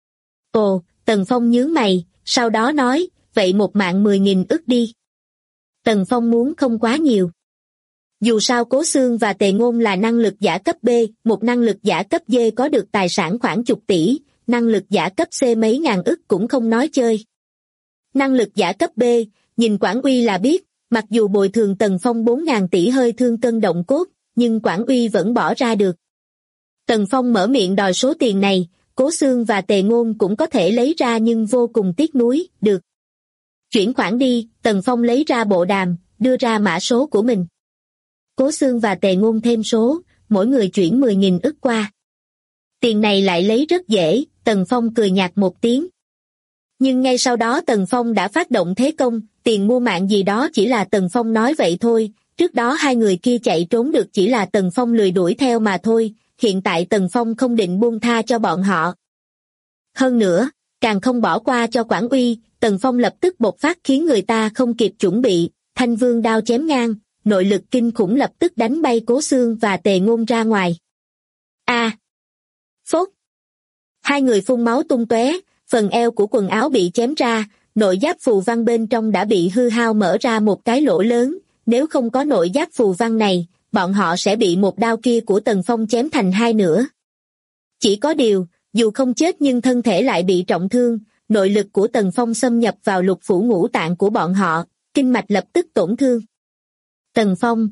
Ồ, Tần Phong nhướng mày, sau đó nói, vậy một mạng 10.000 ức đi. Tần Phong muốn không quá nhiều. Dù sao Cố Xương và Tề Ngôn là năng lực giả cấp B, một năng lực giả cấp D có được tài sản khoảng chục tỷ, năng lực giả cấp C mấy ngàn ức cũng không nói chơi. Năng lực giả cấp B, nhìn Quảng Uy là biết, mặc dù bồi thường Tần Phong 4.000 tỷ hơi thương cân động cốt, nhưng Quảng Uy vẫn bỏ ra được. Tần Phong mở miệng đòi số tiền này, Cố Xương và Tề Ngôn cũng có thể lấy ra nhưng vô cùng tiếc nuối, được. Chuyển khoản đi, Tần Phong lấy ra bộ đàm, đưa ra mã số của mình. Cố Xương và Tề Ngôn thêm số, mỗi người chuyển 10.000 ức qua. Tiền này lại lấy rất dễ, Tần Phong cười nhạt một tiếng. Nhưng ngay sau đó Tần Phong đã phát động thế công, tiền mua mạng gì đó chỉ là Tần Phong nói vậy thôi, trước đó hai người kia chạy trốn được chỉ là Tần Phong lười đuổi theo mà thôi, hiện tại Tần Phong không định buông tha cho bọn họ. Hơn nữa, càng không bỏ qua cho Quảng Uy, Tần Phong lập tức bộc phát khiến người ta không kịp chuẩn bị, Thanh Vương đao chém ngang, nội lực kinh khủng lập tức đánh bay Cố Xương và Tề Ngôn ra ngoài. A! Phốt! Hai người phun máu tung tóe, phần eo của quần áo bị chém ra, nội giáp phù văn bên trong đã bị hư hao mở ra một cái lỗ lớn, nếu không có nội giáp phù văn này, bọn họ sẽ bị một đao kia của Tần Phong chém thành hai nửa. Chỉ có điều, dù không chết nhưng thân thể lại bị trọng thương, nội lực của Tần Phong xâm nhập vào lục phủ ngũ tạng của bọn họ, kinh mạch lập tức tổn thương. Tần Phong,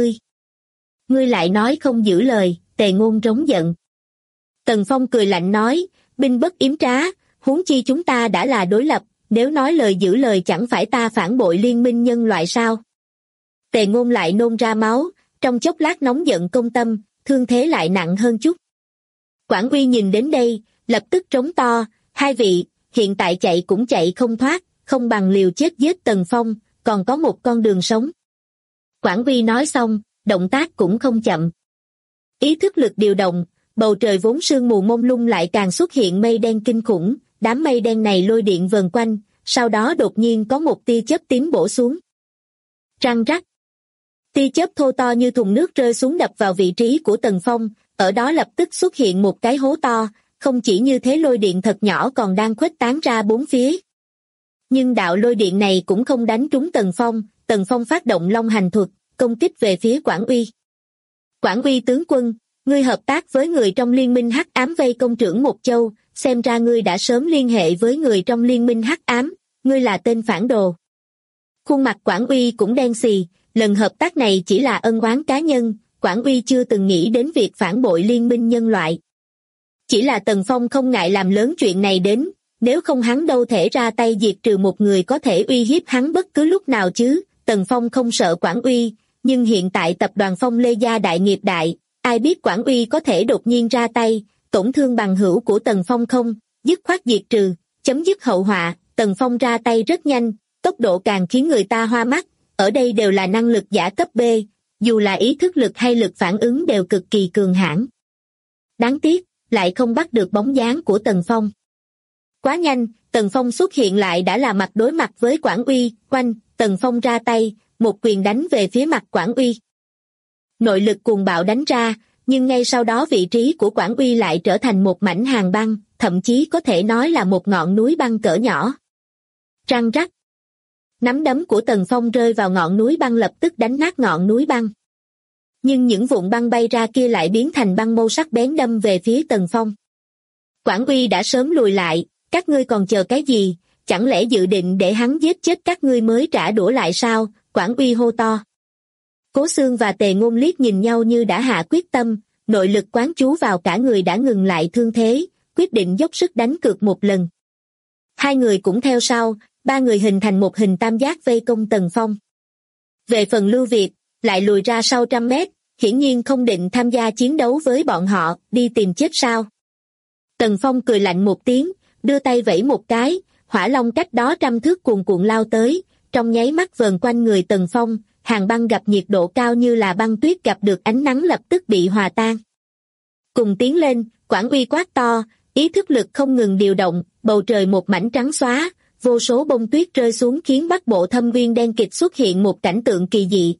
ngươi lại nói không giữ lời, Tề Ngôn trống giận. Tần Phong cười lạnh nói, binh bất yếm trá, huống chi chúng ta đã là đối lập, nếu nói lời giữ lời chẳng phải ta phản bội liên minh nhân loại sao? Tề Ngôn lại nôn ra máu, trong chốc lát nóng giận công tâm, thương thế lại nặng hơn chút. Quảng Uy nhìn đến đây, lập tức trống to, hai vị, hiện tại chạy cũng chạy không thoát, không bằng liều chết giết Tần Phong, còn có một con đường sống. Quảng Uy nói xong, động tác cũng không chậm. Ý thức lực điều động, bầu trời vốn sương mù mông lung lại càng xuất hiện mây đen kinh khủng, đám mây đen này lôi điện vần quanh, sau đó đột nhiên có một tia chớp tím bổ xuống. Răng rắc. Tia chớp thô to như thùng nước rơi xuống đập vào vị trí của Tần Phong, ở đó lập tức xuất hiện một cái hố to, không chỉ như thế lôi điện thật nhỏ còn đang khuếch tán ra bốn phía. Nhưng đạo lôi điện này cũng không đánh trúng Tần Phong phát động Long Hành thuật, công kích về phía Quảng Uy. Quảng Uy tướng quân, ngươi hợp tác với người trong liên minh hắc ám vây công trưởng Một Châu, xem ra ngươi đã sớm liên hệ với người trong liên minh hắc ám, ngươi là tên phản đồ. Khuôn mặt Quảng Uy cũng đen xì, lần hợp tác này chỉ là ân oán cá nhân, Quảng Uy chưa từng nghĩ đến việc phản bội liên minh nhân loại. Chỉ là Tần Phong không ngại làm lớn chuyện này đến, nếu không hắn đâu thể ra tay diệt trừ một người có thể uy hiếp hắn bất cứ lúc nào chứ. Tần Phong không sợ Quảng Uy, nhưng hiện tại tập đoàn Phong Lê gia đại nghiệp đại, ai biết Quảng Uy có thể đột nhiên ra tay, tổn thương bằng hữu của Tần Phong không, dứt khoát diệt trừ, chấm dứt hậu họa. Tần Phong ra tay rất nhanh, tốc độ càng khiến người ta hoa mắt, ở đây đều là năng lực giả cấp B, dù là ý thức lực hay lực phản ứng đều cực kỳ cường hãn. Đáng tiếc, lại không bắt được bóng dáng của Tần Phong. Quá nhanh, Tần Phong xuất hiện lại đã là mặt đối mặt với Quảng Uy, quanh, Tần Phong ra tay, một quyền đánh về phía mặt Quảng Uy. Nội lực cuồng bạo đánh ra, nhưng ngay sau đó vị trí của Quảng Uy lại trở thành một mảnh hàn băng, thậm chí có thể nói là một ngọn núi băng cỡ nhỏ. Răng rắc. Nắm đấm của Tần Phong rơi vào ngọn núi băng lập tức đánh nát ngọn núi băng. Nhưng những vụn băng bay ra kia lại biến thành băng mâu sắc bén đâm về phía Tần Phong. Quảng Uy đã sớm lùi lại, các ngươi còn chờ cái gì, chẳng lẽ dự định để hắn giết chết các ngươi mới trả đũa lại sao? Quảng Uy hô to. Cố Xương và Tề Ngôn liếc nhìn nhau như đã hạ quyết tâm, nội lực quán chú vào cả người đã ngừng lại thương thế, quyết định dốc sức đánh cược một lần. Hai người cũng theo sau, ba người hình thành một hình tam giác vây công Tần Phong. Về phần Lưu Việt, lại lùi ra sau 100 mét, hiển nhiên không định tham gia chiến đấu với bọn họ, đi tìm chết sao. Tần Phong cười lạnh một tiếng, đưa tay vẫy một cái, hỏa long cách đó 100 thước cuồn cuộn lao tới, trong nháy mắt vờn quanh người Tần Phong, hàng băng gặp nhiệt độ cao như là băng tuyết gặp được ánh nắng lập tức bị hòa tan. Cùng tiến lên, Quảng Uy quát to, ý thức lực không ngừng điều động, bầu trời một mảnh trắng xóa, vô số bông tuyết rơi xuống khiến Bắc Bộ Thâm Uyên đen kịt xuất hiện một cảnh tượng kỳ dị.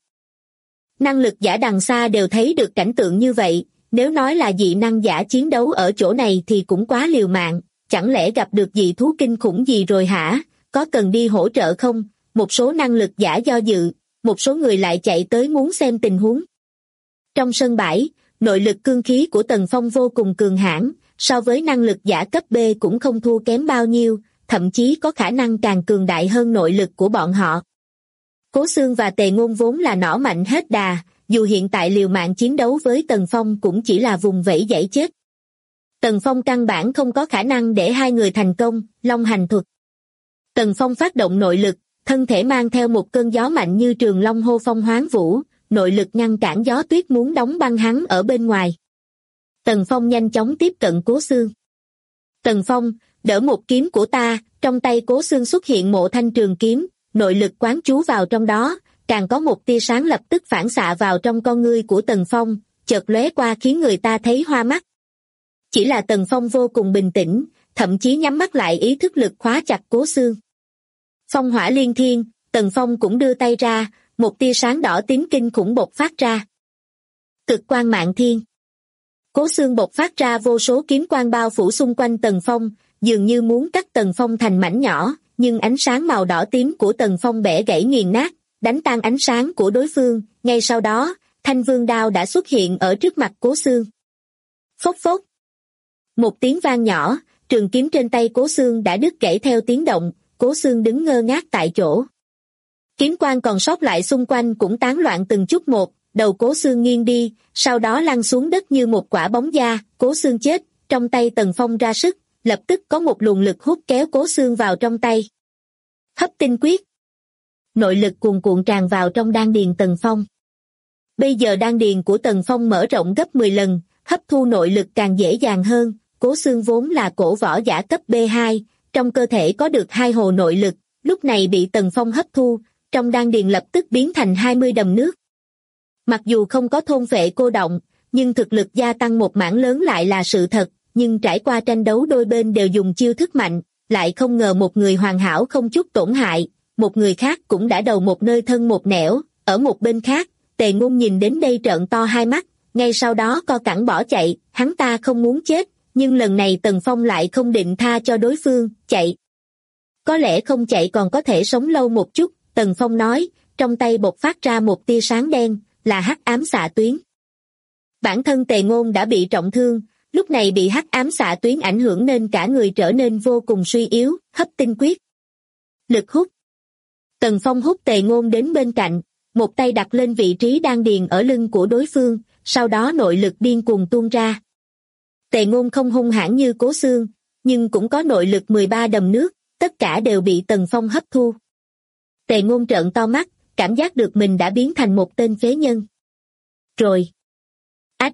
Năng lực giả đằng xa đều thấy được cảnh tượng như vậy, nếu nói là dị năng giả chiến đấu ở chỗ này thì cũng quá liều mạng, chẳng lẽ gặp được dị thú kinh khủng gì rồi hả, có cần đi hỗ trợ không? Một số năng lực giả do dự, một số người lại chạy tới muốn xem tình huống. Trong sân bãi, nội lực cương khí của Tần Phong vô cùng cường hãn, so với năng lực giả cấp B cũng không thua kém bao nhiêu, thậm chí có khả năng càng cường đại hơn nội lực của bọn họ. Cố Xương và Tề Ngôn vốn là nỏ mạnh hết đà, dù hiện tại liều mạng chiến đấu với Tần Phong cũng chỉ là vùng vẫy giãy chết. Tần Phong căn bản không có khả năng để hai người thành công, Long Hành thuật. Tần Phong phát động nội lực, thân thể mang theo một cơn gió mạnh như trường long hô phong hoán vũ, nội lực ngăn cản gió tuyết muốn đóng băng hắn ở bên ngoài. Tần Phong nhanh chóng tiếp cận Cố Xương. Tần Phong, đỡ một kiếm của ta, trong tay Cố Xương xuất hiện một thanh trường kiếm, nội lực quán chú vào trong đó, càng có một tia sáng lập tức phản xạ vào trong con ngươi của Tần Phong, chợt lóe qua khiến người ta thấy hoa mắt. Chỉ là Tần Phong vô cùng bình tĩnh, thậm chí nhắm mắt lại ý thức lực khóa chặt Cố Xương. Phong hỏa liên thiên, Tần Phong cũng đưa tay ra, một tia sáng đỏ tím kinh khủng bộc phát ra. Cực quang mạn thiên. Cố Xương bộc phát ra vô số kiếm quang bao phủ xung quanh Tần Phong, dường như muốn cắt Tần Phong thành mảnh nhỏ, nhưng ánh sáng màu đỏ tím của Tần Phong bẻ gãy nghiền nát, đánh tan ánh sáng của đối phương, ngay sau đó, thanh vương đao đã xuất hiện ở trước mặt Cố Xương. Phốc phốc. Một tiếng vang nhỏ, trường kiếm trên tay Cố Xương đã đứt gãy theo tiếng động, Cố Xương đứng ngơ ngác tại chỗ. Kiếm quang còn sót lại xung quanh cũng tán loạn từng chút một, đầu Cố Xương nghiêng đi, sau đó lăn xuống đất như một quả bóng da, Cố Xương chết, trong tay Tần Phong ra sức, lập tức có một luồng lực hút kéo Cố Xương vào trong tay. Hấp tinh quyết. Nội lực cuồn cuộn tràn vào trong đan điền Tần Phong. Bây giờ đan điền của Tần Phong mở rộng gấp 10 lần, hấp thu nội lực càng dễ dàng hơn, Cố Xương vốn là cổ võ giả cấp B2, trong cơ thể có được 2 hồ nội lực, lúc này bị Tần Phong hấp thu, trong đan điền lập tức biến thành 20 đầm nước. Mặc dù không có thôn phệ cô động, nhưng thực lực gia tăng một mảng lớn lại là sự thật, nhưng trải qua tranh đấu đôi bên đều dùng chiêu thức mạnh, lại không ngờ một người hoàn hảo không chút tổn hại, một người khác cũng đã đầu một nơi thân một nẻo, ở một bên khác, Tề Ngôn nhìn đến đây trợn to hai mắt, ngay sau đó co cẳng bỏ chạy, hắn ta không muốn chết, nhưng lần này Tần Phong lại không định tha cho đối phương, chạy. Có lẽ không chạy còn có thể sống lâu một chút, Tần Phong nói, trong tay bộc phát ra một tia sáng đen, là hắc ám xạ tuyến. Bản thân Tề Ngôn đã bị trọng thương, lúc này bị hắc ám xạ tuyến ảnh hưởng nên cả người trở nên vô cùng suy yếu, hấp tinh quyết. Lực hút. Tần Phong hút Tề Ngôn đến bên cạnh, một tay đặt lên vị trí đan điền ở lưng của đối phương, sau đó nội lực điên cuồng tuôn ra. Tề Ngôn không hung hãn như Cố Xương, nhưng cũng có nội lực 13 đầm nước, tất cả đều bị Tần Phong hấp thu. Tề Ngôn trợn to mắt, cảm giác được mình đã biến thành một tên phế nhân. Rồi. Ách.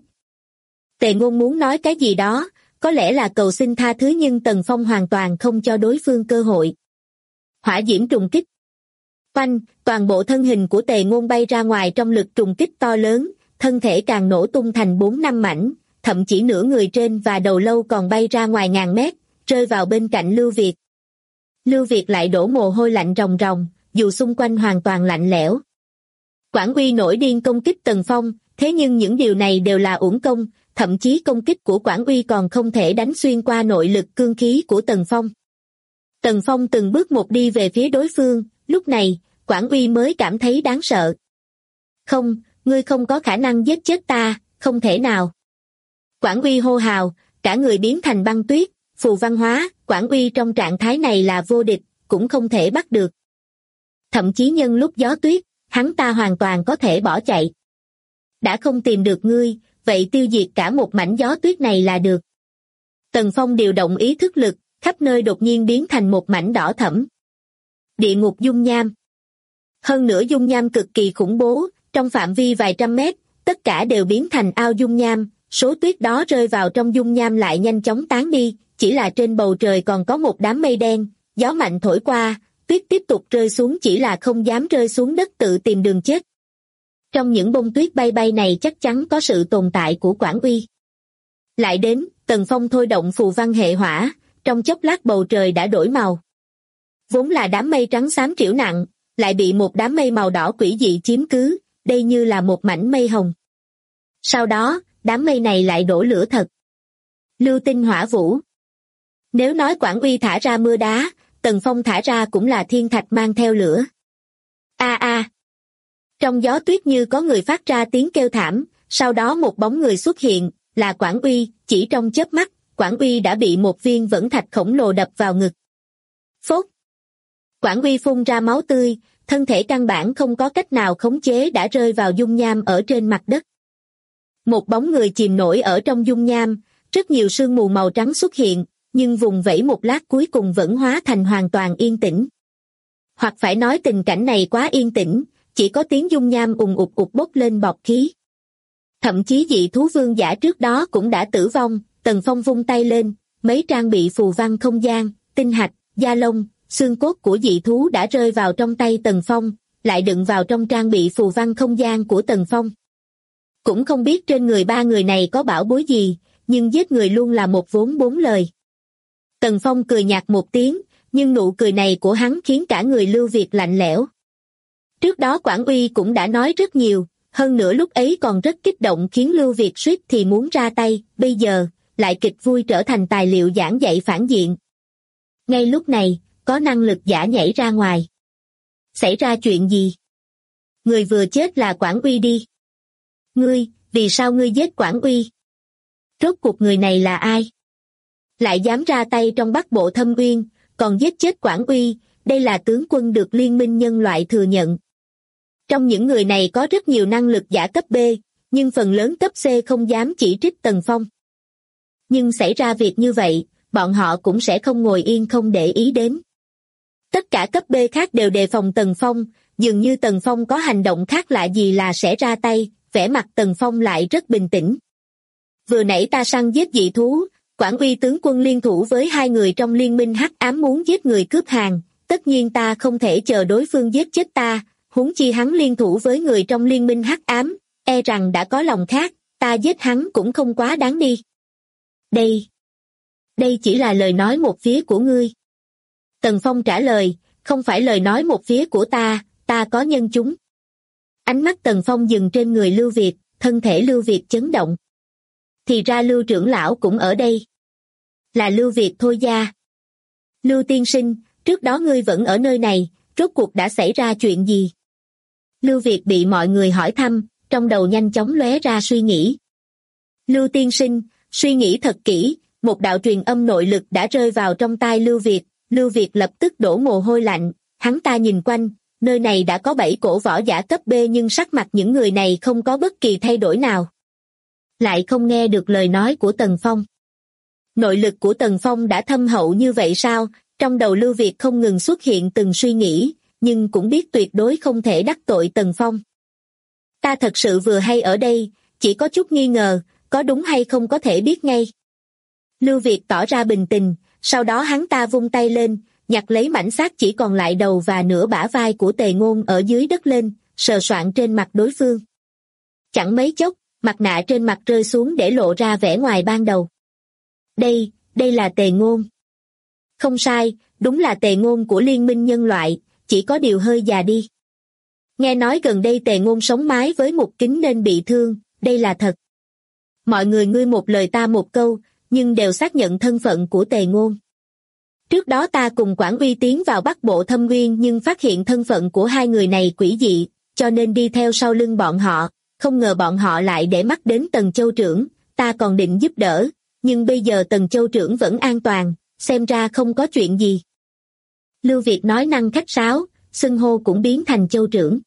Tề Ngôn muốn nói cái gì đó, có lẽ là cầu xin tha thứ nhưng Tần Phong hoàn toàn không cho đối phương cơ hội. Hỏa diễm trùng kích. Oanh, toàn bộ thân hình của Tề Ngôn bay ra ngoài trong lực trùng kích to lớn, thân thể càng nổ tung thành 4-5 mảnh, thậm chí nửa người trên và đầu lâu còn bay ra ngoài ngàn mét, rơi vào bên cạnh Lưu Việt. Lưu Việt lại đổ mồ hôi lạnh ròng ròng, dù xung quanh hoàn toàn lạnh lẽo. Quảng Uy nổi điên công kích Tần Phong, thế nhưng những điều này đều là uổng công, thậm chí công kích của Quảng Uy còn không thể đánh xuyên qua nội lực cương khí của Tần Phong. Tần Phong từng bước một đi về phía đối phương, lúc này, Quảng Uy mới cảm thấy đáng sợ. Không, ngươi không có khả năng giết chết ta, không thể nào. Quảng Uy hô hào, cả người biến thành băng tuyết, phù văn hóa, Quảng Uy trong trạng thái này là vô địch, cũng không thể bắt được. Thậm chí nhân lúc gió tuyết, hắn ta hoàn toàn có thể bỏ chạy. Đã không tìm được ngươi, vậy tiêu diệt cả một mảnh gió tuyết này là được. Tần Phong điều động ý thức lực, khắp nơi đột nhiên biến thành một mảnh đỏ thẫm. Địa ngục dung nham. Hơn nữa dung nham cực kỳ khủng bố, trong phạm vi vài trăm mét, tất cả đều biến thành ao dung nham, số tuyết đó rơi vào trong dung nham lại nhanh chóng tán đi, chỉ là trên bầu trời còn có một đám mây đen, gió mạnh thổi qua, tuyết tiếp tục rơi xuống chỉ là không dám rơi xuống đất tự tìm đường chết. Trong những bông tuyết bay bay này chắc chắn có sự tồn tại của Quảng Uy. Lại đến, Tần Phong thôi động phù văn hệ hỏa, trong chốc lát bầu trời đã đổi màu. Vốn là đám mây trắng xám trĩu nặng, lại bị một đám mây màu đỏ quỷ dị chiếm cứ, đây như là một mảnh mây hồng. Sau đó, đám mây này lại đổ lửa thật. Lưu tinh hỏa vũ. Nếu nói Quảng Uy thả ra mưa đá, Tần Phong thả ra cũng là thiên thạch mang theo lửa. A a. Trong gió tuyết như có người phát ra tiếng kêu thảm, sau đó một bóng người xuất hiện, là Quảng Uy, chỉ trong chớp mắt, Quảng Uy đã bị một viên vẫn thạch khổng lồ đập vào ngực. Phốt. Quảng Uy phun ra máu tươi, thân thể căn bản không có cách nào khống chế đã rơi vào dung nham ở trên mặt đất. Một bóng người chìm nổi ở trong dung nham, rất nhiều sương mù màu trắng xuất hiện, nhưng vùng vẫy một lát cuối cùng vẫn hóa thành hoàn toàn yên tĩnh. Hoặc phải nói tình cảnh này quá yên tĩnh, chỉ có tiếng dung nham ùng ục ục bốc lên bọt khí. Thậm chí dị thú vương giả trước đó cũng đã tử vong, Tần Phong vung tay lên, mấy trang bị phù văn không gian, tinh hạch, da lông, xương cốt của dị thú đã rơi vào trong tay Tần Phong, lại đựng vào trong trang bị phù văn không gian của Tần Phong. Cũng không biết trên người ba người này có bảo bối gì, nhưng giết người luôn là một vốn bốn lời. Tần Phong cười nhạt một tiếng, nhưng nụ cười này của hắn khiến cả người Lưu Việt lạnh lẽo. Trước đó Quảng Uy cũng đã nói rất nhiều, hơn nữa lúc ấy còn rất kích động khiến Lưu Việt suýt thì muốn ra tay, bây giờ, lại kịch vui trở thành tài liệu giảng dạy phản diện. Ngay lúc này, có năng lực giả nhảy ra ngoài. Xảy ra chuyện gì? Người vừa chết là Quảng Uy đi. Ngươi, vì sao ngươi giết Quảng Uy? Rốt cuộc người này là ai? Lại dám ra tay trong Bắc Bộ Thâm Uyên, còn giết chết Quảng Uy, đây là tướng quân được Liên minh nhân loại thừa nhận. Trong những người này có rất nhiều năng lực giả cấp B, nhưng phần lớn cấp C không dám chỉ trích Tần Phong. Nhưng xảy ra việc như vậy, bọn họ cũng sẽ không ngồi yên không để ý đến. Tất cả cấp B khác đều đề phòng Tần Phong, dường như Tần Phong có hành động khác lạ gì là sẽ ra tay, vẻ mặt Tần Phong lại rất bình tĩnh. Vừa nãy ta săn giết dị thú, Quảng Uy tướng quân liên thủ với hai người trong liên minh hắc ám muốn giết người cướp hàng, tất nhiên ta không thể chờ đối phương giết chết ta, huống chi hắn liên thủ với người trong liên minh hắc ám, e rằng đã có lòng khác, ta giết hắn cũng không quá đáng đi. Đây chỉ là lời nói một phía của ngươi. Tần Phong trả lời, không phải lời nói một phía của ta có nhân chúng. Ánh mắt Tần Phong dừng trên người Lưu Việt, thân thể Lưu Việt chấn động. Thì ra Lưu trưởng lão cũng ở đây. Là Lưu Việt thôi gia. Lưu tiên sinh, trước đó ngươi vẫn ở nơi này, rốt cuộc đã xảy ra chuyện gì? Lưu Việt bị mọi người hỏi thăm, trong đầu nhanh chóng lóe ra suy nghĩ. Lưu tiên sinh, suy nghĩ thật kỹ, một đạo truyền âm nội lực đã rơi vào trong tai Lưu Việt lập tức đổ mồ hôi lạnh, hắn ta nhìn quanh, nơi này đã có 7 cổ võ giả cấp B nhưng sắc mặt những người này không có bất kỳ thay đổi nào. Lại không nghe được lời nói của Tần Phong. Nội lực của Tần Phong đã thâm hậu như vậy sao? Trong đầu Lưu Việt không ngừng xuất hiện từng suy nghĩ, nhưng cũng biết tuyệt đối không thể đắc tội Tần Phong. Ta thật sự vừa hay ở đây, chỉ có chút nghi ngờ, có đúng hay không có thể biết ngay. Lưu Việt tỏ ra bình tĩnh, sau đó hắn ta vung tay lên, nhặt lấy mảnh xác chỉ còn lại đầu và nửa bả vai của Tề Ngôn ở dưới đất lên, sờ soạng trên mặt đối phương. Chẳng mấy chốc, mặt nạ trên mặt rơi xuống để lộ ra vẻ ngoài ban đầu. Đây là Tề Ngôn. Không sai, đúng là Tề Ngôn của Liên minh nhân loại, chỉ có điều hơi già đi. Nghe nói gần đây Tề Ngôn sống mái với Mục Kính nên bị thương, đây là thật. Mọi người ngươi một lời ta một câu, nhưng đều xác nhận thân phận của Tề Ngôn. Trước đó ta cùng Quảng Uy tiến vào Bắc Bộ Thâm Uyên nhưng phát hiện thân phận của hai người này quỷ dị, cho nên đi theo sau lưng bọn họ, không ngờ bọn họ lại để mắt đến Tần Châu trưởng, ta còn định giúp đỡ, nhưng bây giờ Tần Châu trưởng vẫn an toàn, xem ra không có chuyện gì. Lưu Việt nói năng khách sáo, xưng hô cũng biến thành Châu trưởng.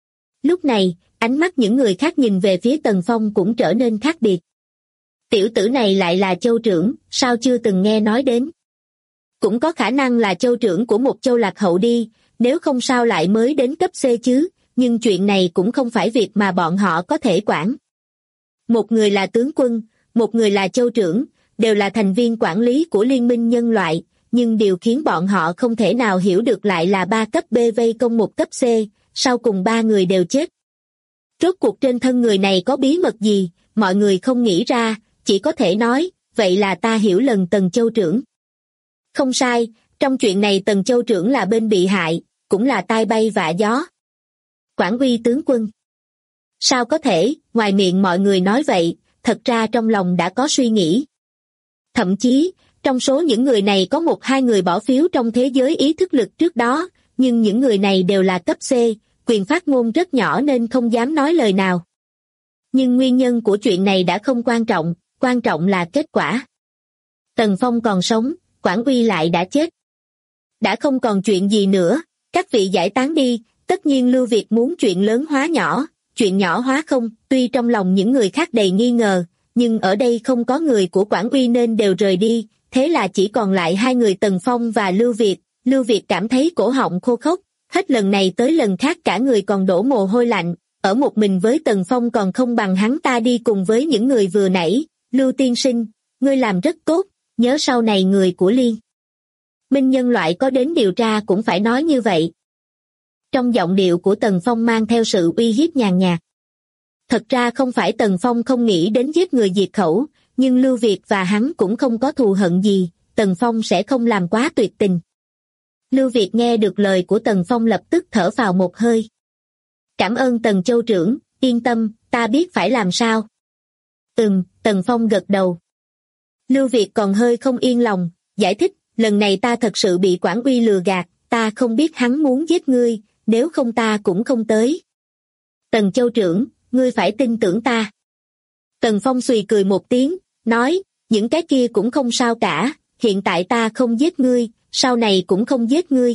Lúc này, ánh mắt những người khác nhìn về phía Tần Phong cũng trở nên khác biệt. Tiểu tử này lại là Châu trưởng, sao chưa từng nghe nói đến? Cũng có khả năng là Châu trưởng của một châu lạc hậu đi, nếu không sao lại mới đến cấp C chứ, nhưng chuyện này cũng không phải việc mà bọn họ có thể quản. Một người là tướng quân, một người là Châu trưởng, đều là thành viên quản lý của Liên minh nhân loại, nhưng điều khiến bọn họ không thể nào hiểu được lại là 3 cấp B vây công một cấp C, sau cùng 3 người đều chết. Rốt cuộc trên thân người này có bí mật gì, mọi người không nghĩ ra, chỉ có thể nói, vậy là ta hiểu lầm Tần Châu trưởng. Không sai, trong chuyện này Tần Châu trưởng là bên bị hại, cũng là tai bay vạ gió. Quảng Uy tướng quân. Sao có thể, ngoài miệng mọi người nói vậy, thật ra trong lòng đã có suy nghĩ. Thậm chí, trong số những người này có 1-2 người bỏ phiếu trong thế giới ý thức lực trước đó, nhưng những người này đều là cấp C, quyền phát ngôn rất nhỏ nên không dám nói lời nào. Nhưng nguyên nhân của chuyện này đã không quan trọng là kết quả. Tần Phong còn sống, Quảng Uy lại đã chết. Đã không còn chuyện gì nữa, các vị giải tán đi, tất nhiên Lưu Việt muốn chuyện lớn hóa nhỏ, chuyện nhỏ hóa không, tuy trong lòng những người khác đầy nghi ngờ, nhưng ở đây không có người của Quảng Uy nên đều rời đi, thế là chỉ còn lại 2 người Tần Phong và Lưu Việt cảm thấy cổ họng khô khốc, hết lần này tới lần khác cả người còn đổ mồ hôi lạnh, ở một mình với Tần Phong còn không bằng hắn ta đi cùng với những người vừa nãy. Lưu tiên sinh, ngươi làm rất tốt, nhớ sau này người của Liên Minh nhân loại có đến điều tra cũng phải nói như vậy. Trong giọng điệu của Tần Phong mang theo sự uy hiếp nhàn nhạt. Thật ra không phải Tần Phong không nghĩ đến giết người diệt khẩu, nhưng Lưu Việt và hắn cũng không có thù hận gì, Tần Phong sẽ không làm quá tuyệt tình. Lưu Việt nghe được lời của Tần Phong lập tức thở phào một hơi. Cảm ơn Tần Châu trưởng, yên tâm, ta biết phải làm sao. Tần Phong gật đầu. Lưu Việt còn hơi không yên lòng, giải thích, lần này ta thật sự bị Quản Uy lừa gạt, ta không biết hắn muốn giết ngươi, nếu không ta cũng không tới. Tần Châu trưởng, ngươi phải tin tưởng ta. Tần Phong xùy cười một tiếng, nói, những cái kia cũng không sao cả, hiện tại ta không giết ngươi, sau này cũng không giết ngươi.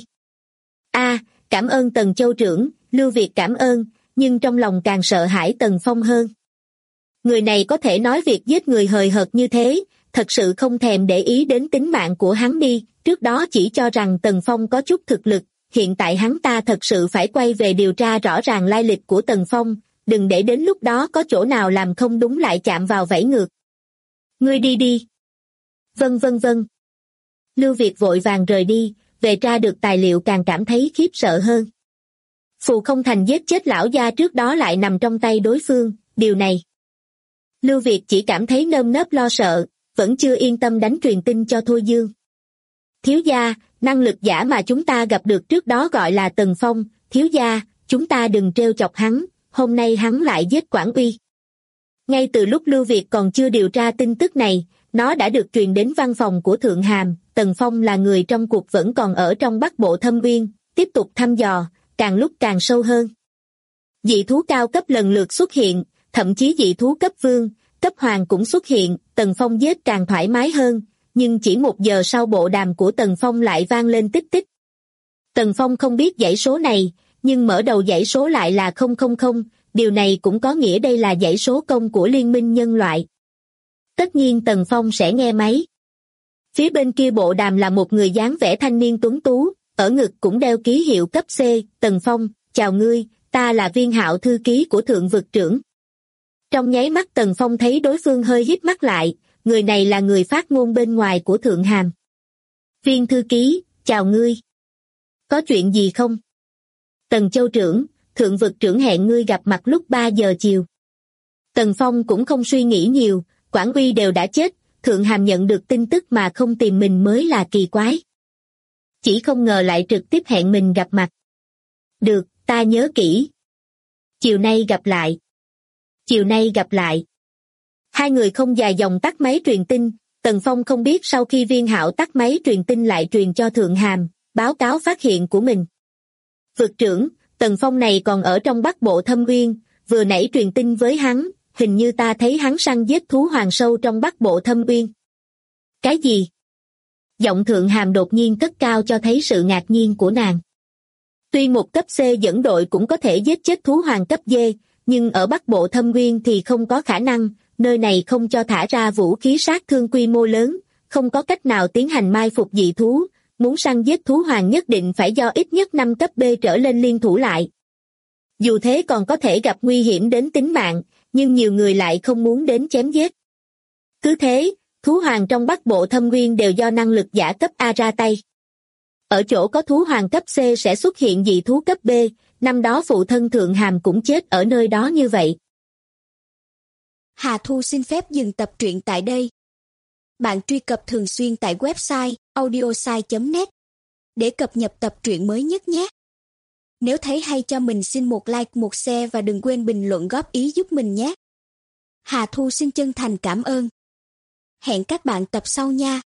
Cảm ơn Tần Châu trưởng, Lưu Việt cảm ơn, nhưng trong lòng càng sợ hãi Tần Phong hơn. Người này có thể nói việc giết người hời hợt như thế, thật sự không thèm để ý đến tính mạng của hắn đi, trước đó chỉ cho rằng Tần Phong có chút thực lực, hiện tại hắn ta thật sự phải quay về điều tra rõ ràng lai lịch của Tần Phong, đừng để đến lúc đó có chỗ nào làm không đúng lại chạm vào vẫy ngược. Ngươi đi đi. Vâng. Lưu Việt vội vàng rời đi, về tra được tài liệu càng cảm thấy khiếp sợ hơn. Phù không thành giết chết lão gia trước đó lại nằm trong tay đối phương, điều này. Lưu Việt chỉ cảm thấy nơm nớp lo sợ, vẫn chưa yên tâm đánh truyền tin cho Thôi Dương. Thiếu gia, năng lực giả mà chúng ta gặp được trước đó gọi là Tần Phong, thiếu gia, chúng ta đừng trêu chọc hắn, hôm nay hắn lại giết Quản Uy. Ngay từ lúc Lưu Việt còn chưa điều tra tin tức này, nó đã được truyền đến văn phòng của Thượng Hàm, Tần Phong là người trong cuộc vẫn còn ở trong Bắc Bộ Thâm Uyên, tiếp tục thăm dò, càng lúc càng sâu hơn. Dị thú cao cấp lần lượt xuất hiện, thậm chí dị thú cấp vương, cấp hoàng cũng xuất hiện, Tần Phong giết càng thoải mái hơn, nhưng chỉ 1 giờ sau bộ đàm của Tần Phong lại vang lên tích tích. Tần Phong không biết dãy số này, nhưng mở đầu dãy số lại là 000, điều này cũng có nghĩa đây là dãy số công của Liên minh nhân loại. Tất nhiên Tần Phong sẽ nghe máy. Phía bên kia bộ đàm là một người dáng vẻ thanh niên tuấn tú, ở ngực cũng đeo ký hiệu cấp C, Tần Phong, chào ngươi, ta là Viên Hạo thư ký của Thượng vực trưởng. Trong nháy mắt Tần Phong thấy đối phương hơi híp mắt lại, người này là người phát ngôn bên ngoài của Thượng Hàm. Viên thư ký, chào ngươi. Có chuyện gì không? Tần Châu trưởng, Thượng vực trưởng hẹn ngươi gặp mặt lúc 3 giờ chiều. Tần Phong cũng không suy nghĩ nhiều, Quản Uy đều đã chết, Thượng Hàm nhận được tin tức mà không tìm mình mới là kỳ quái. Chỉ không ngờ lại trực tiếp hẹn mình gặp mặt. Được, ta nhớ kỹ. Chiều nay gặp lại. Hai người không dài dòng tắt máy truyền tin, Tần Phong không biết sau khi Viên Hạo tắt máy truyền tin lại truyền cho Thượng Hàm, báo cáo phát hiện của mình. Vực trưởng, Tần Phong này còn ở trong Bắc Bộ Thâm Uyên, vừa nãy truyền tin với hắn, hình như ta thấy hắn săn giết thú hoàng sâu trong Bắc Bộ Thâm Uyên. Cái gì? Giọng Thượng Hàm đột nhiên cất cao cho thấy sự ngạc nhiên của nàng. Tuy một cấp C dẫn đội cũng có thể giết chết thú hoàng cấp D, nhưng ở Bắc Bộ Thâm Uyên thì không có khả năng, nơi này không cho thả ra vũ khí sát thương quy mô lớn, không có cách nào tiến hành mai phục dị thú, muốn săn giết thú hoàng nhất định phải do ít nhất 5 cấp B trở lên liên thủ lại. Dù thế còn có thể gặp nguy hiểm đến tính mạng, nhưng nhiều người lại không muốn đến chém giết. Cứ thế, thú hoàng trong Bắc Bộ Thâm Uyên đều do năng lực giả cấp A ra tay. Ở chỗ có thú hoàng cấp C sẽ xuất hiện dị thú cấp B, năm đó phụ thân Thượng Hàm cũng chết ở nơi đó như vậy. Hà Thu xin phép dừng tập truyện tại đây. Bạn truy cập thường xuyên tại website audiosai.net để cập nhật tập truyện mới nhất nhé. Nếu thấy hay cho mình xin một like, một share và đừng quên bình luận góp ý giúp mình nhé. Hà Thu xin chân thành cảm ơn. Hẹn các bạn tập sau nha.